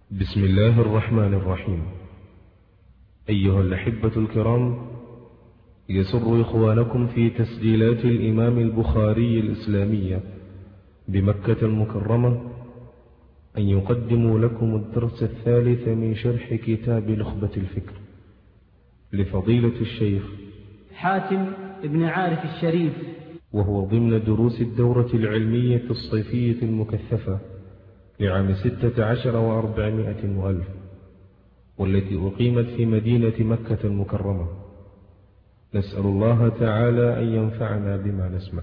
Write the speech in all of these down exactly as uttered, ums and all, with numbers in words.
بسم الله الرحمن الرحيم. أيها الأحبة الكرام، يسر إخوانكم في تسجيلات الإمام البخاري الإسلامية بمكة المكرمة أن يقدموا لكم الدرس الثالث من شرح كتاب نخبة الفكر لفضيلة الشيخ حاتم بن عارف الشريف، وهو ضمن دروس الدورة العلمية الصيفية المكثفة لعام ستة عشر وأربعمائة وألف، والتي أقيمت في مدينة مكة المكرمة. نسأل الله تعالى أن ينفعنا بما نسمع.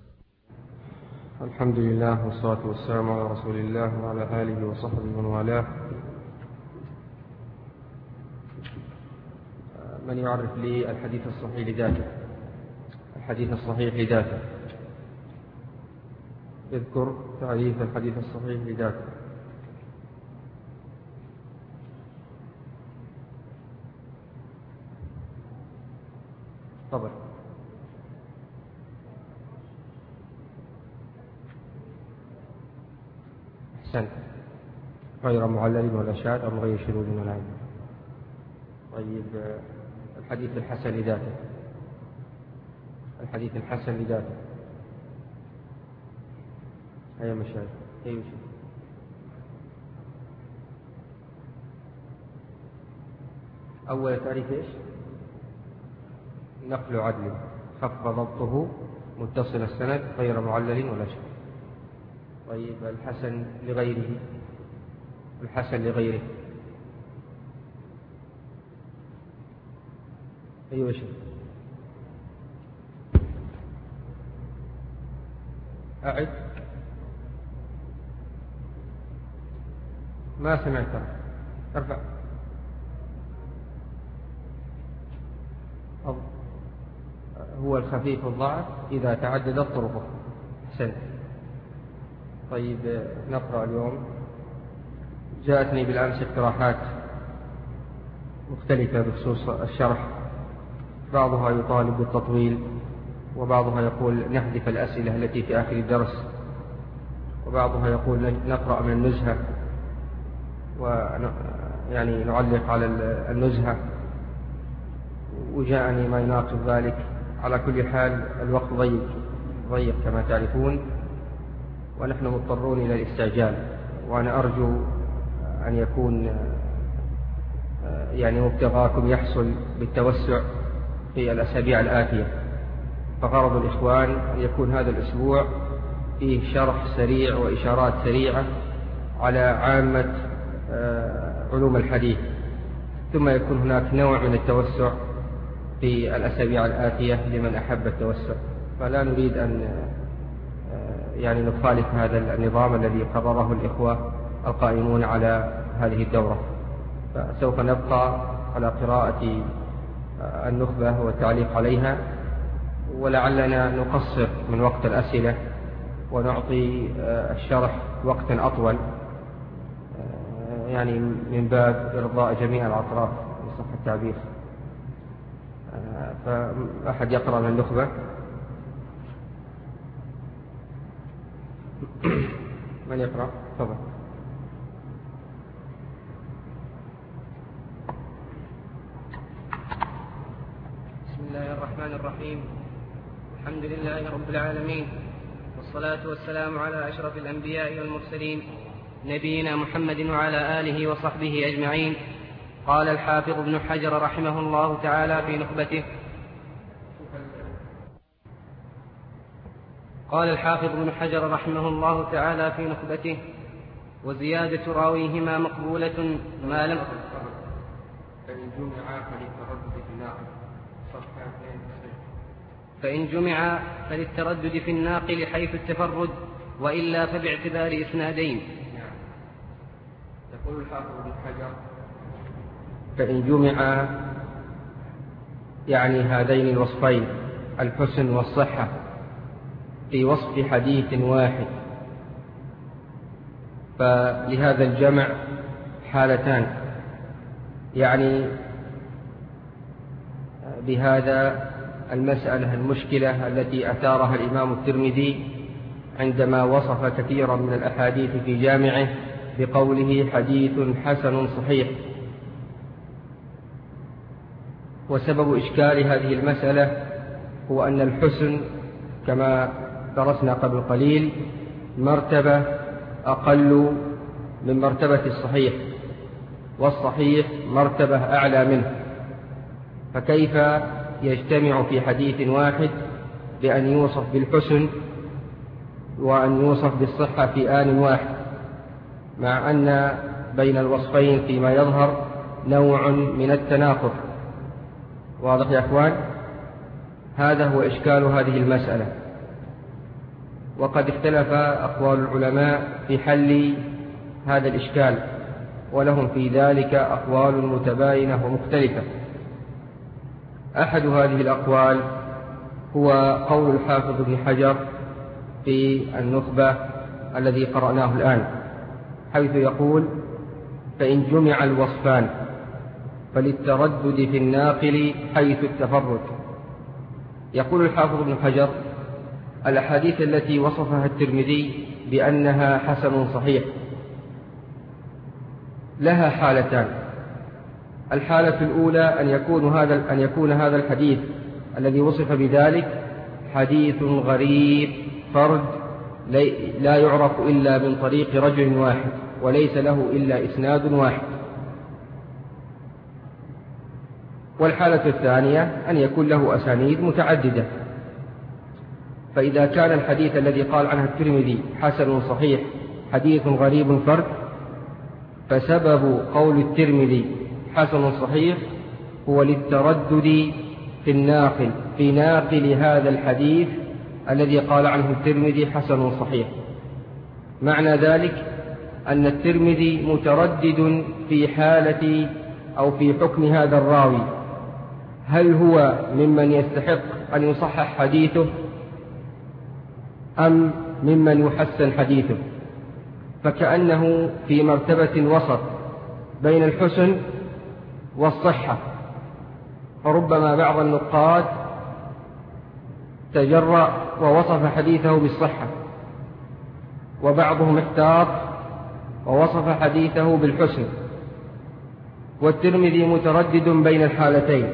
الحمد لله والصلاة والسلام على رسول الله وعلى آله وصحبه ومن والاه. من يعرف لي الحديث الصحيح لذاته؟ الحديث الصحيح لذاته، اذكر تعريف الحديث الصحيح لذاته. تفضل. أحسنت. غير معلل ولا شاذ أو غير شذوذ ولا عيب. طيب، الحديث الحسن لذاته. الحديث الحسن لذاته. هيا مشاهد. هيا مشاهد. أول تعريف إيش؟ نقل عدل خف ضبطه متصل السند غير معلل ولا شيء. طيب، الحسن لغيره. الحسن لغيره. أيوة شيء. أعد. ما سمعت. ارفع. هو الخفيف الضعف إذا تعددت طرقه. أحسنت. طيب، نقرأ اليوم. جاءتني بالأمس اقتراحات مختلفة بخصوص الشرح، بعضها يطالب بالتطويل، وبعضها يقول نحذف الأسئلة التي في آخر الدرس، وبعضها يقول نقرأ من النزهة ويعني نعلق على النزهة، وجاءني ما يناقض ذلك. على كل حال الوقت ضيق ضيق كما تعرفون، ونحن مضطرون إلى الاستعجال، وأنا أرجو أن يكون يعني مبتغاكم يحصل بالتوسع في الأسابيع الآتية. فغرض الإخوان أن يكون هذا الأسبوع فيه شرح سريع وإشارات سريعة على عامة علوم الحديث، ثم يكون هناك نوع من التوسع في الأسابيع الآتية لمن أحب التوسع. فلا نريد أن يعني نخالف هذا النظام الذي قرره الإخوة القائمون على هذه الدورة. فسوف نبقى على قراءة النخبة والتعليق عليها، ولعلنا نقصر من وقت الأسئلة ونعطي الشرح وقتا أطول، يعني من باب إرضاء جميع الأطراف بصح التعبير. فأحد يقرأ من النخبة؟ من يقرأ؟ تفضل. بسم الله الرحمن الرحيم. الحمد لله رب العالمين، والصلاة والسلام على أشرف الأنبياء والمرسلين نبينا محمد وعلى آله وصحبه أجمعين. قال الحافظ ابن حجر رحمه الله تعالى في نخبته قال الحافظ ابن حجر رحمه الله تعالى في نخبته وزيادة راويهما مقبولة ما لم فإن جمع فللتردد في الناقل. فإن جمع فللتردد في الناقل حيث التفرد، وإلا فباعتبار إسنادين. يقول الحافظ ابن حجر فإن جمع يعني هذين الوصفين الحسن والصحة في وصف حديث واحد، فلهذا الجمع حالتان. يعني بهذا المسألة المشكلة التي أثارها الإمام الترمذي عندما وصف كثيرا من الأحاديث في جامعه بقوله حديث حسن صحيح. وسبب إشكال هذه المسألة هو أن الحسن كما درسنا قبل قليل مرتبة أقل من مرتبة الصحيح، والصحيح مرتبة أعلى منه، فكيف يجتمع في حديث واحد بأن يوصف بالحسن وأن يوصف بالصحة في آن واحد، مع أن بين الوصفين فيما يظهر نوع من التناقض؟ واضح يا أخوان؟ هذا هو إشكال هذه المسألة. وقد اختلف أقوال العلماء في حل هذا الإشكال، ولهم في ذلك أقوال متباينة ومختلفة. أحد هذه الأقوال هو قول الحافظ ابن حجر في النخبة الذي قرأناه الآن، حيث يقول: فإن جمع الوصفان فللتردد في الناقل حيث التفرد. يقول الحافظ ابن حجر: الأحاديث التي وصفها الترمذي بأنها حسن صحيح لها حالتان. الحالة الأولى أن يكون هذا أن يكون هذا الحديث الذي وصف بذلك حديث غريب فرد لا يعرف إلا من طريق رجل واحد، وليس له إلا إسناد واحد. والحالة الثانية أن يكون له أسانيد متعددة. فإذا كان الحديث الذي قال عنه الترمذي حسن صحيح حديث غريب فرد، فسبب قول الترمذي حسن صحيح هو للتردد في الناقل في ناقل هذا الحديث الذي قال عنه الترمذي حسن صحيح. معنى ذلك أن الترمذي متردد في حالة أو في حكم هذا الراوي، هل هو ممن يستحق أن يصحح حديثه أم ممن يحسن حديثه؟ فكأنه في مرتبة وسط بين الحسن والصحة. فربما بعض النقاد تجرأ ووصف حديثه بالصحة، وبعضهم احتاط ووصف حديثه بالحسن، والترمذي متردد بين الحالتين،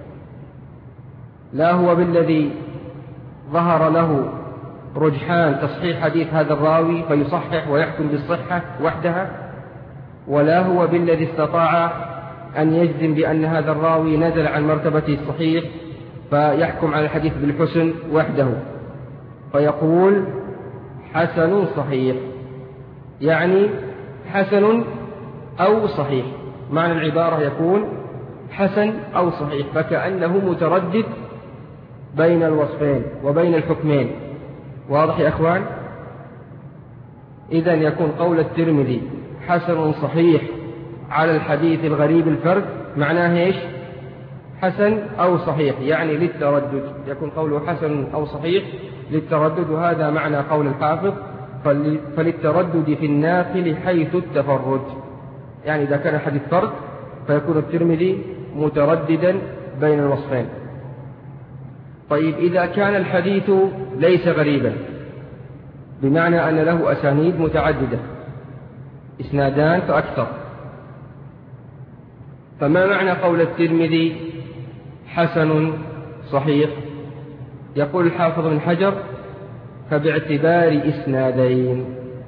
لا هو بالذي ظهر له رجحان تصحيح حديث هذا الراوي فيصحح ويحكم بالصحة وحدها، ولا هو بالذي استطاع أن يجزم بأن هذا الراوي نزل عن مرتبة الصحيح فيحكم على الحديث بالحسن وحده، فيقول حسن صحيح، يعني حسن أو صحيح. معنى العبارة يكون حسن أو صحيح، فكأنه متردد بين الوصفين وبين الحكمين. واضح يا أخوان؟ إذن يكون قول الترمذي حسن صحيح على الحديث الغريب الفرد معناه إيش؟ حسن أو صحيح، يعني للتردد، يكون قوله حسن أو صحيح للتردد، وهذا معنى قول الحافظ فللتردد في الناقل حيث التفرد. يعني إذا كان حديث فرد فيكون الترمذي مترددا بين الوصفين. طيب إذا كان الحديث ليس غريبا، بمعنى أن له أسانيد متعددة، إسنادان فأكثر، فما معنى قول الترمذي حسن صحيح؟ يقول الحافظ بن حجر فباعتبار إسنادين،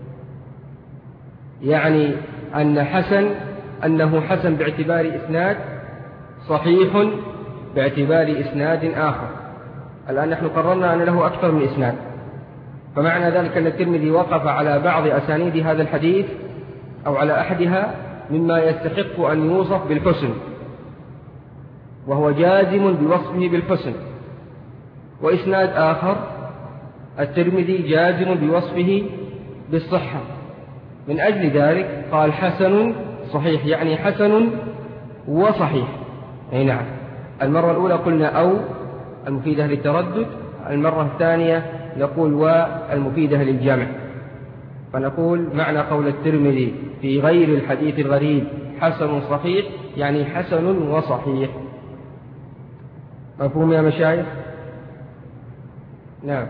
يعني أن حسن أنه حسن باعتبار إسناد، صحيح باعتبار إسناد آخر. الآن نحن قررنا أن له أكثر من إسناد، فمعنى ذلك أن الترمذي وقف على بعض أسانيد هذا الحديث أو على أحدها مما يستحق أن يوصف بالحسن، وهو جازم بوصفه بالحسن، وإسناد آخر الترمذي جازم بوصفه بالصحة. من أجل ذلك قال حسن صحيح، يعني حسن وصحيح. أي نعم، المرة الأولى قلنا أو المفيدة للتردد، المرة الثانية نقول والمفيدة للجمع. فنقول معنى قول الترمذي في غير الحديث الغريب حسن صحيح، يعني حسن وصحيح. مفهوم يا مشايخ؟ نعم.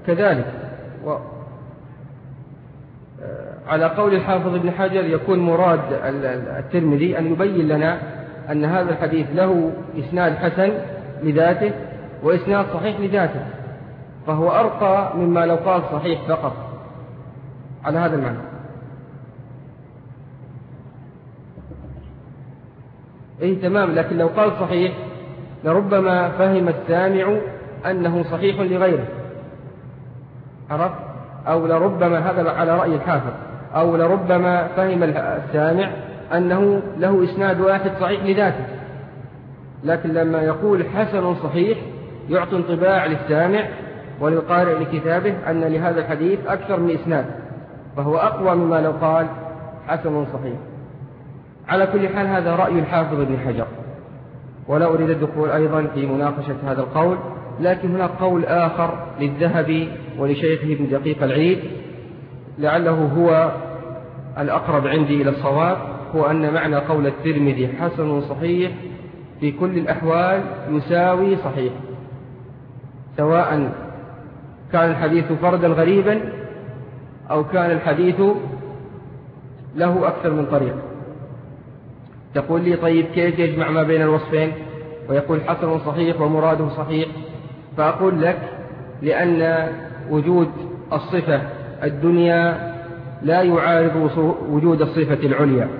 كذلك. و على قول الحافظ ابن حجر يكون مراد الترمذي أن يبين لنا أن هذا الحديث له إسناد حسن لذاته وإسناد صحيح لذاته، فهو أرقى مما لو قال صحيح فقط على هذا المعنى. إيه تمام، لكن لو قال صحيح لربما فهم السامع أنه صحيح لغيره، عرف؟ أو لربما، هذا على رأي الحافظ، أو لربما فهم السامع أنه له إسناد واحد صحيح لذاته، لكن لما يقول حسن صحيح يعطي انطباع للسامع وللقارئ لكتابه أن لهذا الحديث أكثر من إسناد، فهو أقوى مما لو قال حسن صحيح. على كل حال هذا رأي الحافظ ابن حجر، ولا أريد الدخول أيضا في مناقشة هذا القول، لكن هناك قول آخر للذهبي ولشيخه ابن دقيق العيد لعله هو الأقرب عندي إلى الصواب، هو أن معنى قول الترمذي حسن صحيح في كل الأحوال يساوي صحيح، سواء كان الحديث فردا غريبا أو كان الحديث له أكثر من طريق. تقول لي طيب كيف يجمع ما بين الوصفين ويقول حسن صحيح ومراده صحيح؟ فأقول لك لأن وجود الصفة الدنيا لا يعارض وجود الصفة العليا،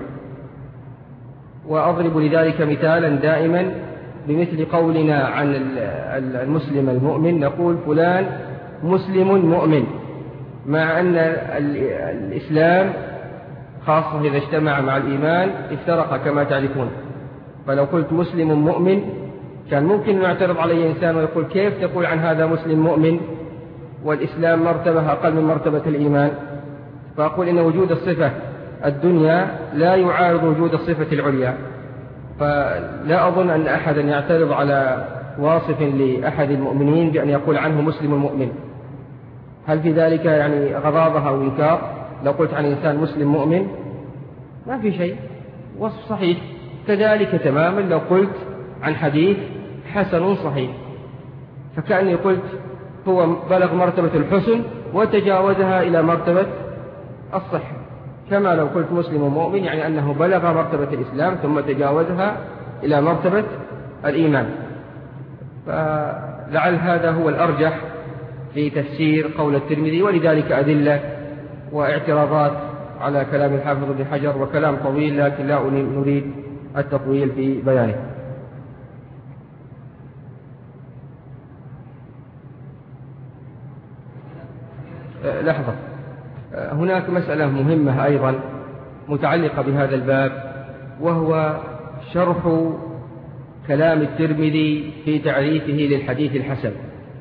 وأضرب لذلك مثالا دائما بمثل قولنا عن المسلم المؤمن، نقول فلان مسلم مؤمن، مع أن الإسلام خاصة إذا اجتمع مع الإيمان افترق كما تعرفون. فلو قلت مسلم مؤمن كان ممكن أن يعترض علي إنسان ويقول كيف تقول عن هذا مسلم مؤمن والإسلام مرتبة أقل من مرتبة الإيمان؟ فأقول إن وجود الصفة الدنيا لا يعارض وجود الصفة العليا، فلا أظن أن أحدا يعترض على واصف لأحد المؤمنين بأن يقول عنه مسلم مؤمن. هل في ذلك يعني غضاضة أو إنكار؟ لو قلت عن إنسان مسلم مؤمن ما في شيء، وصف صحيح. كذلك تماما لو قلت عن حديث حسن صحيح، فكأني قلت هو بلغ مرتبة الحسن وتجاوزها إلى مرتبة الصحة، كما لو قلت مسلم مؤمن يعني أنه بلغ مرتبة الإسلام ثم تجاوزها إلى مرتبة الإيمان. فلعل هذا هو الأرجح في تفسير قول الترمذي، ولذلك أدلة واعتراضات على كلام الحافظ ابن حجر، وكلام طويل لكن لا نريد التطويل في بيانه. لحظة، هناك مسألة مهمة أيضا متعلقة بهذا الباب، وهو شرح كلام الترمذي في تعريفه للحديث الحسن.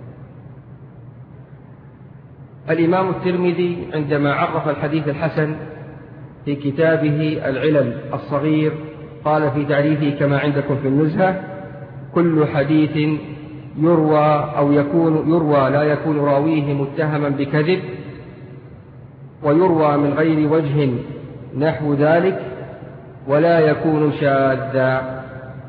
الإمام الترمذي عندما عرف الحديث الحسن في كتابه العلل الصغير قال في تعريفه كما عندكم في النزهة: كل حديث يروى أو يكون يروى لا يكون راويه متهما بكذب، ويروى من غير وجه نحو ذلك، ولا يكون شاذا.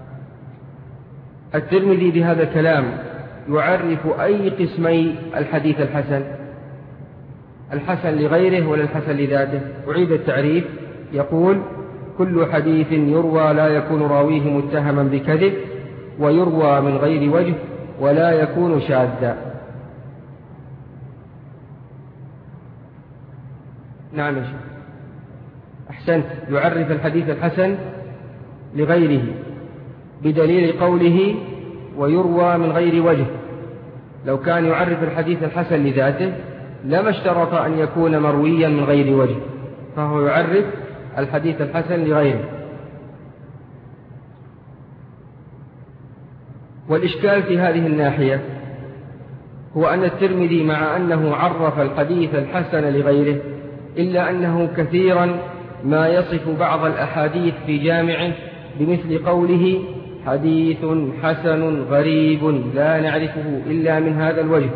الترمذي بهذا الكلام يعرف أي قسمي الحديث الحسن، الحسن لغيره ولا الحسن لذاته؟ أعيد التعريف، يقول: كل حديث يروى لا يكون راويه متهما بكذب، ويروى من غير وجه، ولا يكون شاذا. نعم يا شيخ، أحسنت. يعرف الحديث الحسن لغيره بدليل قوله ويروى من غير وجه. لو كان يعرف الحديث الحسن لذاته لما اشترط أن يكون مرويا من غير وجه، فهو يعرف الحديث الحسن لغيره. والإشكال في هذه الناحية هو أن الترمذي مع أنه عرف الحديث الحسن لغيره، إلا أنه كثيرا ما يصف بعض الأحاديث في جامعه بمثل قوله: حديث حسن غريب لا نعرفه إلا من هذا الوجه.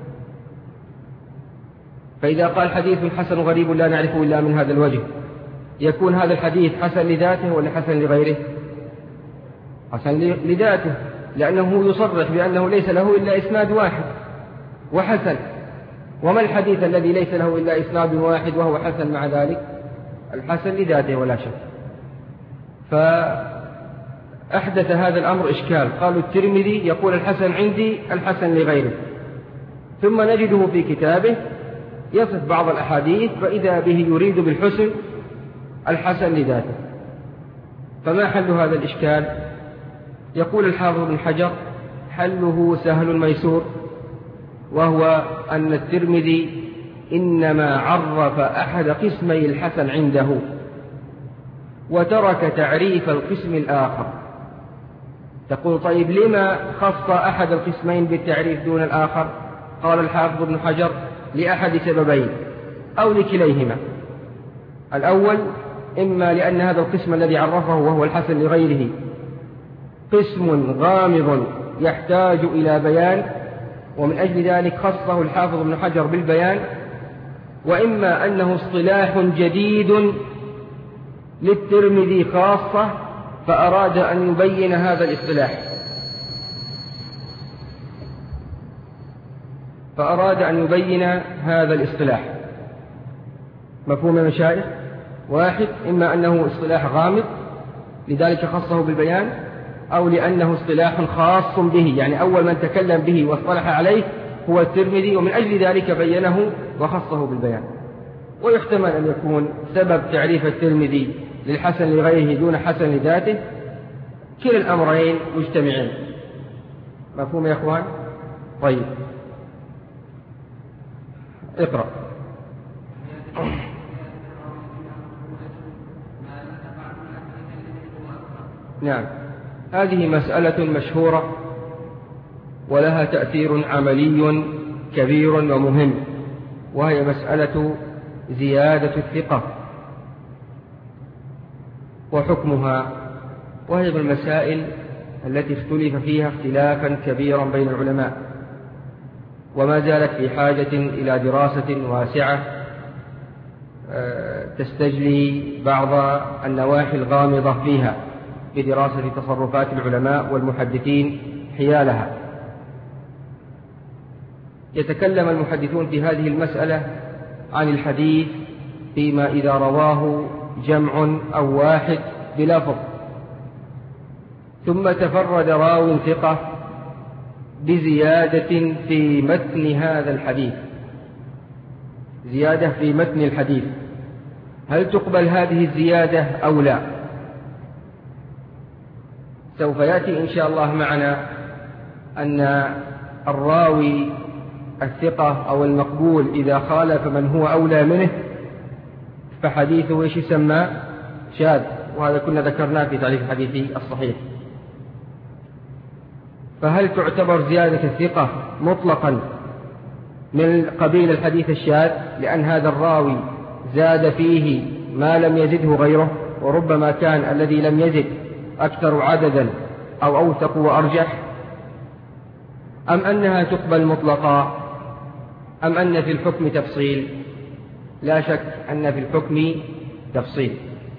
فإذا قال حديث حسن غريب لا نعرفه إلا من هذا الوجه، يكون هذا الحديث حسن لذاته ولا حسن لغيره؟ حسن لذاته، لأنه يصرح بأنه ليس له إلا إسناد واحد وحسن. وما الحديث الذي ليس له إلا إسناد واحد وهو حسن مع ذلك؟ الحسن لذاته ولا شك. فأحدث هذا الأمر إشكال، قالوا الترمذي يقول الحسن عندي الحسن لغيره، ثم نجده في كتابه يصف بعض الأحاديث فإذا به يريد بالحسن الحسن لذاته. فما حل هذا الإشكال؟ يقول الحافظ بن حجر حله سهل ميسور، وهو أن الترمذي إنما عرف أحد قسمي الحسن عنده وترك تعريف القسم الآخر. تقول طيب لما خص أحد القسمين بالتعريف دون الآخر؟ قال الحافظ بن حجر لأحد سببين أو لكليهما. الأول إما لأن هذا القسم الذي عرفه وهو الحسن لغيره قسم غامض يحتاج إلى بيان، ومن أجل ذلك خصه الحافظ بن حجر بالبيان، وإما أنه اصطلاح جديد للترمذي خاصة فأراد أن يبين هذا الاصطلاح فأراد أن يبين هذا الاصطلاح مفهوم يا مشايخ؟ واحد، إما أنه اصطلاح غامض لذلك خصه بالبيان، أو لأنه اصطلاح خاص به، يعني أول من تكلم به واصطلح عليه هو الترمذي، ومن أجل ذلك بينه وخصه بالبيان. ويحتمل أن يكون سبب تعريف الترمذي للحسن لغيره دون حسن لذاته كلا الأمرين مجتمعين. مفهوم يا أخوان؟ طيب اقرأ. نعم، هذه مسألة مشهورة ولها تأثير عملي كبير ومهم، وهي مسألة زيادة الثقة وحكمها، وهي من المسائل التي اختلف فيها اختلافا كبيرا بين العلماء، وما زالت في حاجة إلى دراسة واسعة تستجلي بعض النواحي الغامضة فيها بدراسة تصرفات العلماء والمحدثين حيالها. يتكلم المحدثون في هذه المسألة عن الحديث فيما إذا رواه جمع أو واحد بلفظ ثم تفرد راو ثقة بزيادة في متن هذا الحديث، زيادة في متن الحديث، هل تقبل هذه الزيادة أو لا؟ سوف يأتي إن شاء الله معنا أن الراوي الثقة أو المقبول إذا خالف من هو أولى منه فحديثه إيش يسمى؟ شاذ، وهذا كنا ذكرناه في تعريف الحديث الصحيح. فهل تعتبر زيادة الثقة مطلقا من قبيل الحديث الشاذ لأن هذا الراوي زاد فيه ما لم يزده غيره، وربما كان الذي لم يزد أكثر عددا أو أوثق وأرجح، أم أنها تقبل مطلقا، أم أن في الحكم تفصيل؟ لا شك أن في الحكم تفصيل.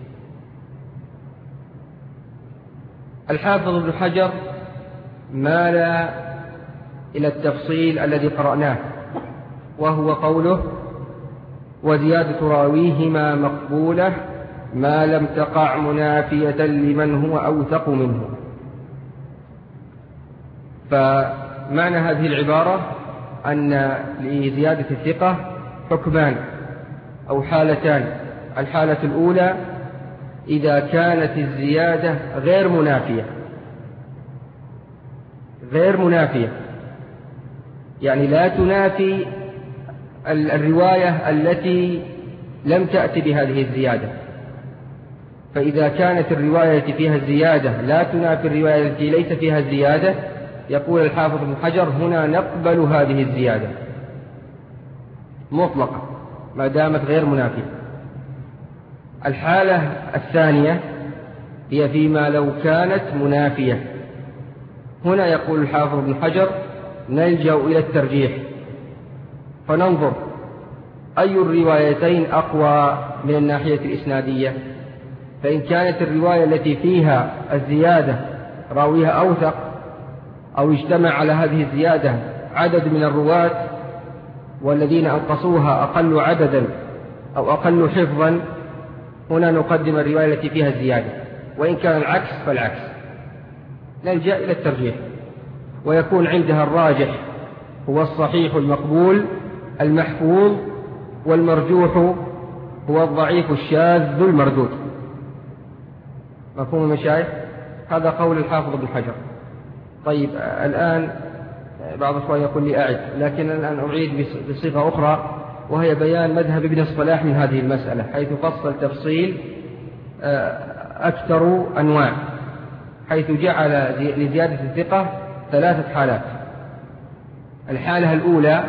الحافظ ابن حجر مال إلى التفصيل الذي قرأناه، وهو قوله وزيادة راويهما مقبولة ما لم تقع منافية لمن هو أوثق منه. فمعنى هذه العبارة أن لزيادة الثقة حكمان أو حالتان. الحالة الأولى إذا كانت الزيادة غير منافية، غير منافية يعني لا تنافي الرواية التي لم تأتي بهذه الزيادة. فإذا كانت الرواية التي فيها الزيادة لا تنافي الرواية التي ليس فيها الزيادة، يقول الحافظ بن حجر هنا نقبل هذه الزيادة مطلقة ما دامت غير منافية. الحالة الثانية هي فيما لو كانت منافية. هنا يقول الحافظ بن حجر نلجأ إلى الترجيح، فننظر أي الروايتين أقوى من الناحية الإسنادية. فإن كانت الرواية التي فيها الزيادة راويها أوثق أو اجتمع على هذه الزيادة عدد من الرواة والذين أنقصوها أقل عددا أو أقل حفظا، هنا نقدم الرواية التي فيها الزيادة، وإن كان العكس فالعكس، نلجأ إلى الترجيح، ويكون عندها الراجح هو الصحيح المقبول المحفوظ، والمرجوح هو الضعيف الشاذ المردود. مفهوم المشايخ؟ هذا قول الحافظ ابن حجر. طيب الآن بعض الأخوان يقول لي أعد، لكن الآن أعيد بصيغة أخرى، وهي بيان مذهب ابن الصلاح من هذه المسألة، حيث فصل تفصيل أكثر أنواع، حيث جعل لزيادة الثقة ثلاثة حالات. الحالة الأولى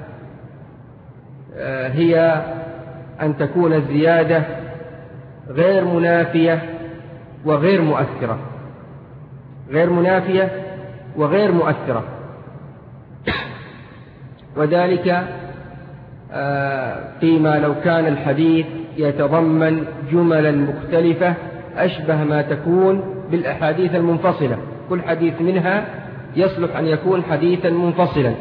هي أن تكون الزيادة غير منافية وغير مؤثرة، غير منافية وغير مؤثرة، وذلك فيما لو كان الحديث يتضمن جملا مختلفة أشبه ما تكون بالأحاديث المنفصلة، كل حديث منها يصلح أن يكون حديثا منفصلا.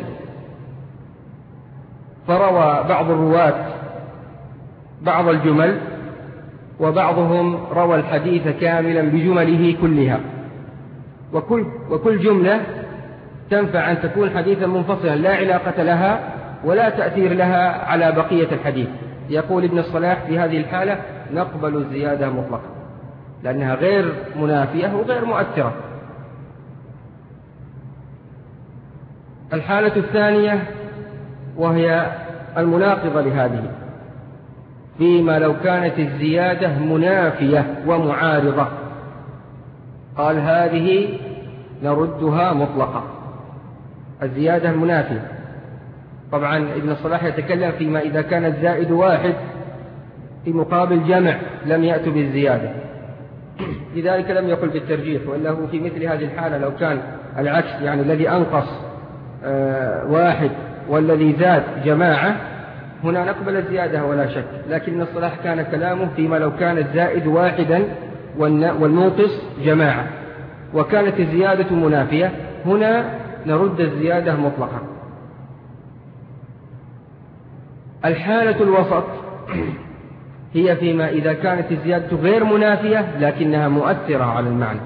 فروى بعض الرواة بعض الجمل، وبعضهم روى الحديث كاملا بجمله كلها، وكل, وكل جملة تنفع أن تكون حديثا منفصلا لا علاقة لها ولا تأثير لها على بقية الحديث. يقول ابن الصلاح في هذه الحالة نقبل الزيادة مطلقا، لأنها غير منافية وغير مؤثرة. الحالة الثانية وهي المناقضة لهذه، فيما لو كانت الزيادة منافية ومعارضة، قال هذه نردها مطلقا. الزيادة المنافية، طبعا ابن الصلاح يتكلم فيما إذا كان الزائد واحد في مقابل جمع لم يأتوا بالزيادة، لذلك لم يقل بالترجيح، وإلا هو في مثل هذه الحالة لو كان العكس، يعني الذي أنقص آه واحد والذي زاد جماعة، هنا نقبل الزيادة ولا شك. لكن ابن الصلاح كان كلامه فيما لو كان الزائد واحدا والمنقص جماعة وكانت الزيادة منافية، هنا نرد الزيادة مطلقا. الحالة الوسط هي فيما إذا كانت الزيادة غير منافية لكنها مؤثرة على المعنى،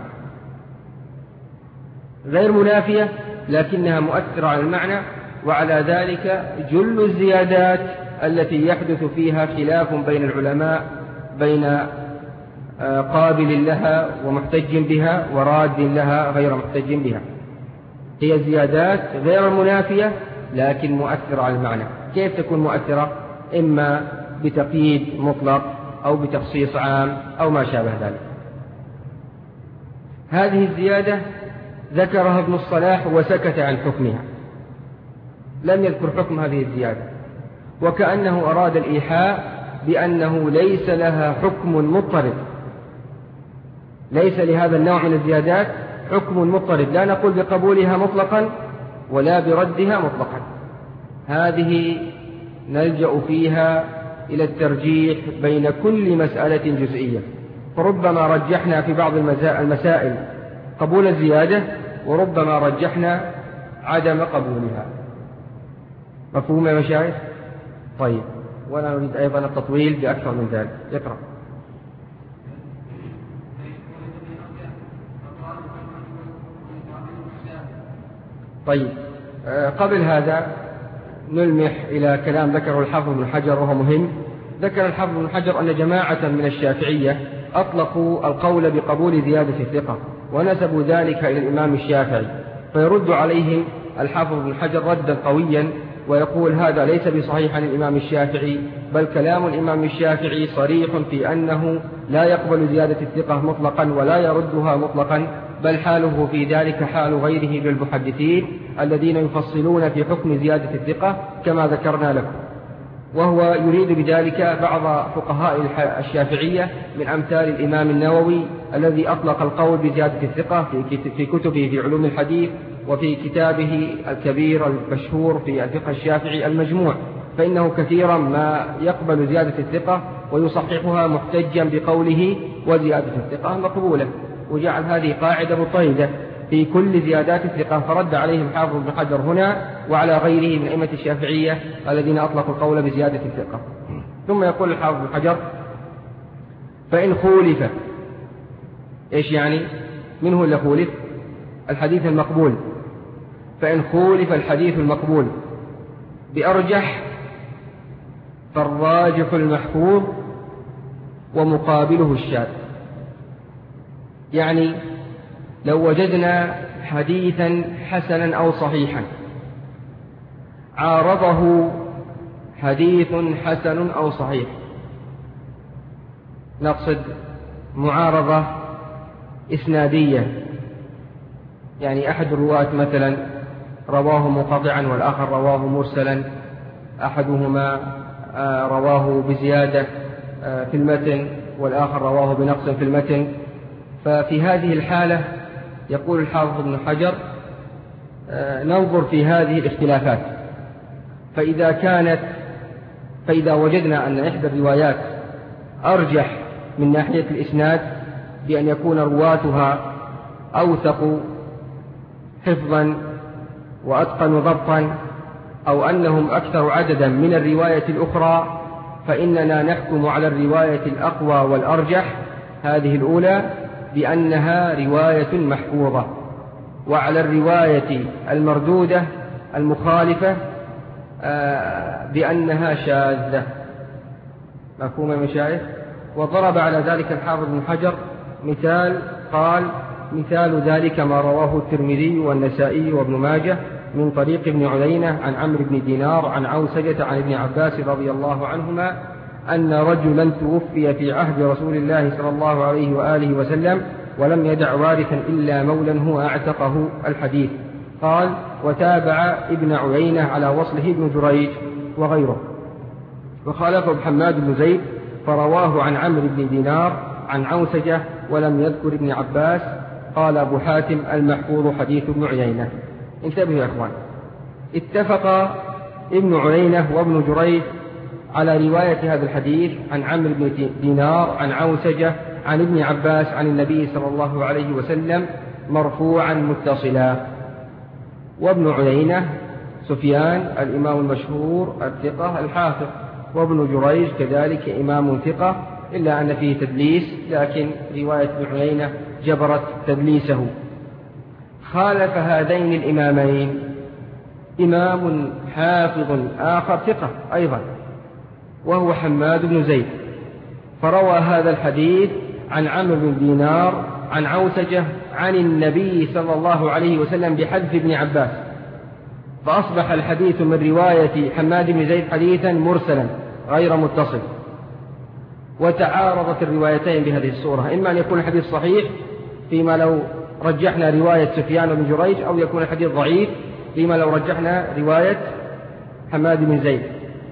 غير منافية لكنها مؤثرة على المعنى، وعلى ذلك جل الزيادات التي يحدث فيها خلاف بين العلماء بين قابل لها ومحتج بها وراد لها غير محتج بها، هي زيادات غير منافية لكن مؤثرة على المعنى. كيف تكون مؤثرة؟ إما بتقييد مطلق أو بتخصيص عام أو ما شابه ذلك. هذه الزيادة ذكرها ابن الصلاح وسكت عن حكمها، لم يذكر حكم هذه الزيادة، وكأنه أراد الإيحاء بأنه ليس لها حكم مضطرد، ليس لهذا النوع من الزيادات حكم مضطرد، لا نقول بقبولها مطلقا ولا بردها مطلقا. هذه نلجأ فيها إلى الترجيح بين كل مسألة جزئية، فربما رجحنا في بعض المسائل قبول الزيادة وربما رجحنا عدم قبولها. مفهوم يا مشايخ؟ طيب، ولا نريد أيضا التطويل بأكثر من ذلك. يقرأ. طيب، قبل هذا نلمح إلى كلام ذكره الحافظ ابن حجر وهو مهم. ذكر الحافظ ابن حجر أن جماعة من الشافعية أطلقوا القول بقبول زيادة الثقة ونسبوا ذلك إلى الإمام الشافعي، فيرد عليهم الحافظ ابن حجر ردا قويا ويقول هذا ليس بصحيح عن الإمام الشافعي، بل كلام الإمام الشافعي صريح في أنه لا يقبل زيادة الثقة مطلقا ولا يردها مطلقا، بل حاله في ذلك حال غيره من المحدثين الذين يفصلون في حكم زيادة الثقة كما ذكرنا لكم. وهو يريد بذلك بعض فقهاء الشافعية من أمثال الإمام النووي الذي أطلق القول بزيادة الثقة في كتبه في علوم الحديث وفي كتابه الكبير المشهور في الفقه الشافعي المجموع، فإنه كثيرا ما يقبل زيادة الثقة ويصححها محتجا بقوله وزيادة الثقة مقبولة، وجعل هذه قاعدة مضطردة، في كل زيادات الثقة، فرد عليهم حافظ بن حجر هنا وعلى غيره من أئمة الشافعية الذين أطلقوا القول بزيادة الثقة. ثم يقول الحافظ بن حجر: فإن خولف، إيش يعني؟ من هو اللي خولف؟ الحديث المقبول. فإن خولف الحديث المقبول بأرجح فالراجح المحفوظ ومقابله الشاذ. يعني لو وجدنا حديثا حسنا أو صحيحا عارضه حديث حسن أو صحيح، نقصد معارضة إسنادية، يعني أحد الرواة مثلا رواه منقطعا والآخر رواه مرسلا، أحدهما رواه بزيادة في المتن والآخر رواه بنقص في المتن. ففي هذه الحالة يقول الحافظ ابن حجر: ننظر في هذه الاختلافات، فإذا كانت فإذا وجدنا أن إحدى الروايات أرجح من ناحية الإسناد بأن يكون رواتها أوثق حفظا وأتقن ضبطا، أو أنهم أكثر عددا من الرواية الأخرى، فإننا نحكم على الرواية الأقوى والأرجح هذه الأولى بأنها رواية محفوظة، وعلى الرواية المردودة المخالفة بأنها شاذة. مفهوم يا مشايخ؟ وضرب على ذلك الحافظ بن حجر مثال، قال: مثال ذلك ما رواه الترمذي والنسائي وابن ماجه من طريق ابن عيينة عن عمرو بن دينار عن عوسجة عن ابن عباس رضي الله عنهما أن رجلا توفي في عهد رسول الله صلى الله عليه وآله وسلم ولم يدع وارثا إلا مولا هو أعتقه الحديث. قال: وتابع ابن عيينة على وصله ابن جريج وغيره، وخالفه حماد بن زيد فرواه عن عمرو بن دينار عن عوسجة ولم يذكر ابن عباس. قال أبو حاتم: المحفوظ حديث ابن عيينة. انتبهوا يا أخوان، اتفق ابن عيينة وابن جريج على رواية هذا الحديث عن عمرو بن دينار عن عوسجة عن ابن عباس عن النبي صلى الله عليه وسلم مرفوعا متصلا. وابن عيينة سفيان الإمام المشهور الثقة الحافظ، وابن جريج كذلك إمام ثقة إلا أن فيه تدليس، لكن رواية ابن عيينة جبرت تدليسه. خالف هذين الإمامين إمام حافظ آخر ثقة أيضا وهو حماد بن زيد، فروى هذا الحديث عن عمرو بن دينار عن عوسجة عن النبي صلى الله عليه وسلم بحذف ابن عباس، فأصبح الحديث من رواية حماد بن زيد حديثا مرسلا غير متصل. وتعارضت الروايتين بهذه الصورة، إما أن يكون الحديث صحيح فيما لو رجحنا رواية سفيان بن جريج، أو يكون الحديث ضعيف فيما لو رجحنا رواية حماد بن زيد.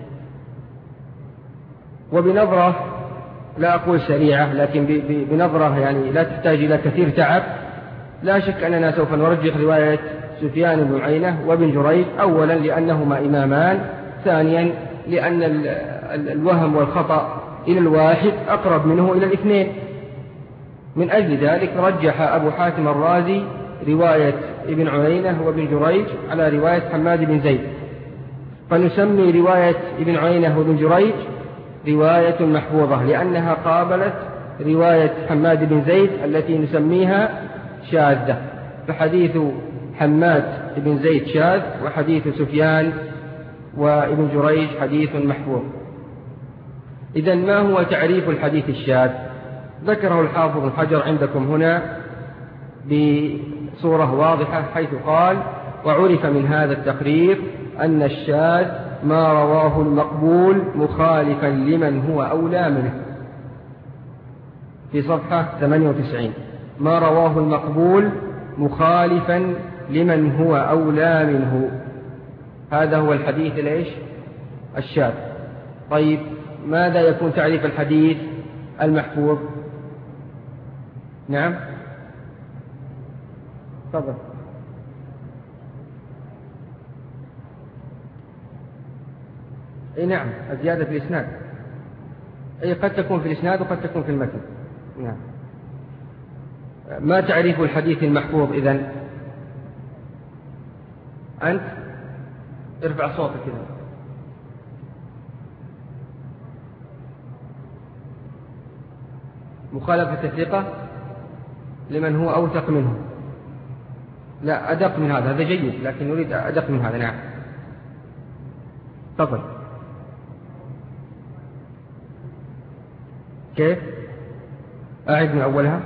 وبنظرة، لا أقول سريعة، لكن بنظرة يعني لا تحتاج إلى كثير تعب، لا شك أننا سوف نرجح رواية سفيان بن عيينة وابن جريج، أولا لأنهما إمامان، ثانيا لأن الوهم والخطأ إلى الواحد أقرب منه إلى الاثنين. من أجل ذلك رجح أبو حاتم الرازي رواية ابن عيينة وابن جريج على رواية حماد بن زيد، فنسمي رواية ابن عيينة وابن جريج رواية محفوظة لأنها قابلت رواية حماد بن زيد التي نسميها شاذة، فحديث حماد بن زيد شاذ، وحديث سفيان وابن جريج حديث محفوظ. إذن ما هو تعريف الحديث الشاذ؟ ذكره الحافظ بن حجر عندكم هنا بصورة واضحة، حيث قال: وعرف من هذا التقرير أن الشاذ ما رواه المقبول مخالفا لمن هو أولى منه، في صفحة ثمانية وتسعين. ما رواه المقبول مخالفا لمن هو أولى منه، هذا هو الحديث ليش؟ الشاذ. طيب ماذا يكون تعريف الحديث المحفوظ؟ نعم تفضل. اي نعم، الزيادة في الإسناد، اي قد تكون في الإسناد وقد تكون في المتن. نعم. ما تعريف الحديث المحفوظ إذن؟ أنت ارفع صوتك كذا. مخالفة الثقة لمن هو أوثق منه. لا، أدق من هذا، هذا جيد، لكن نريد أدق من هذا. نعم، تفضل. كيف؟ أعد من أولها.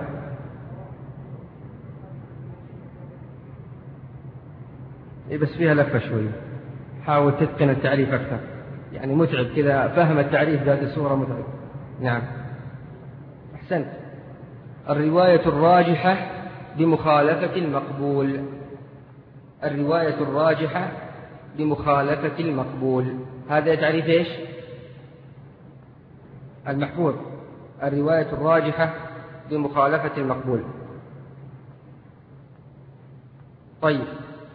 إيه بس فيها لفة شوي، حاول تتقن التعريف أكثر، يعني متعب كذا، فهم التعريف ذات الصورة متعب. نعم، أحسنت. الرواية الراجحة بمخالفة المقبول. الرواية الراجحة بمخالفة المقبول، هذا تعريف إيش؟ المحفوظ. الرواية الراجحة بمخالفة المقبول. طيب،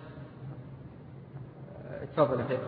تفضل أخي.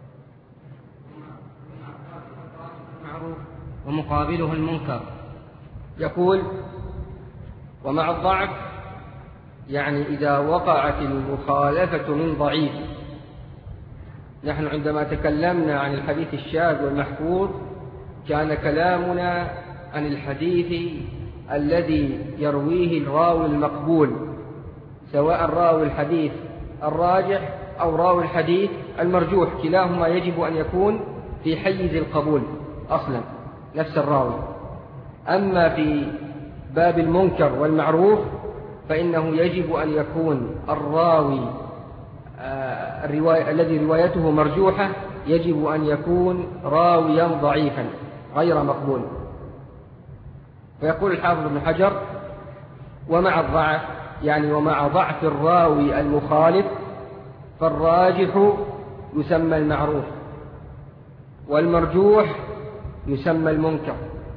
معروف ومقابله المنكر. يقول ومع الضعف، يعني إذا وقعت المخالفة من ضعيف. نحن عندما تكلمنا عن الحديث الشاذ والمحفوظ كان كلامنا عن الحديث الذي يرويه الراوي المقبول، سواء راوي الحديث الراجح أو راوي الحديث المرجوح، كلاهما يجب أن يكون في حيز القبول أصلا، نفس الراوي. أما في باب المنكر والمعروف فإنه يجب أن يكون الراوي آه الرواية الذي روايته مرجوحة يجب أن يكون راويا ضعيفا غير مقبول. فيقول الحافظ ابن حجر ومع الضعف، يعني ومع ضعف الراوي المخالف، فالراجح يسمى المعروف والمرجوح يسمى المنكر.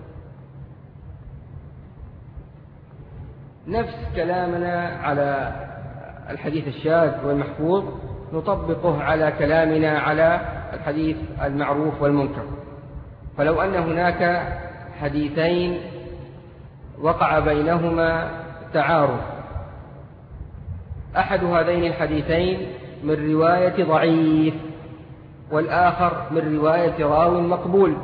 نفس كلامنا على الحديث الشاذ والمحفوظ نطبقه على كلامنا على الحديث المعروف والمنكر. فلو أن هناك حديثين وقع بينهما تعارض، أحد هذين الحديثين من رواية ضعيف والآخر من رواية راو مقبول،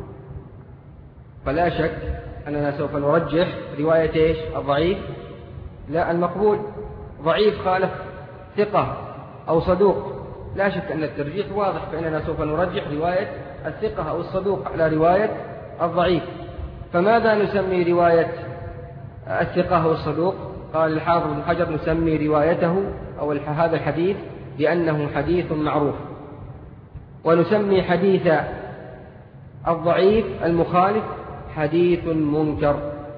فلا شك أننا سوف نرجح رواية إيش؟ الضعيف، لا المقبول. ضعيف خالف ثقة أو صدوق، لا شك أن الترجيح واضح، فإننا سوف نرجح رواية الثقة أو الصدوق على رواية الضعيف. فماذا نسمي رواية الثقة أو الصدوق؟ قال الحافظ ابن حجر نسمي روايته أو هذا الحديث بأنه حديث معروف، ونسمي حديث الضعيف المخالف حديث منكر.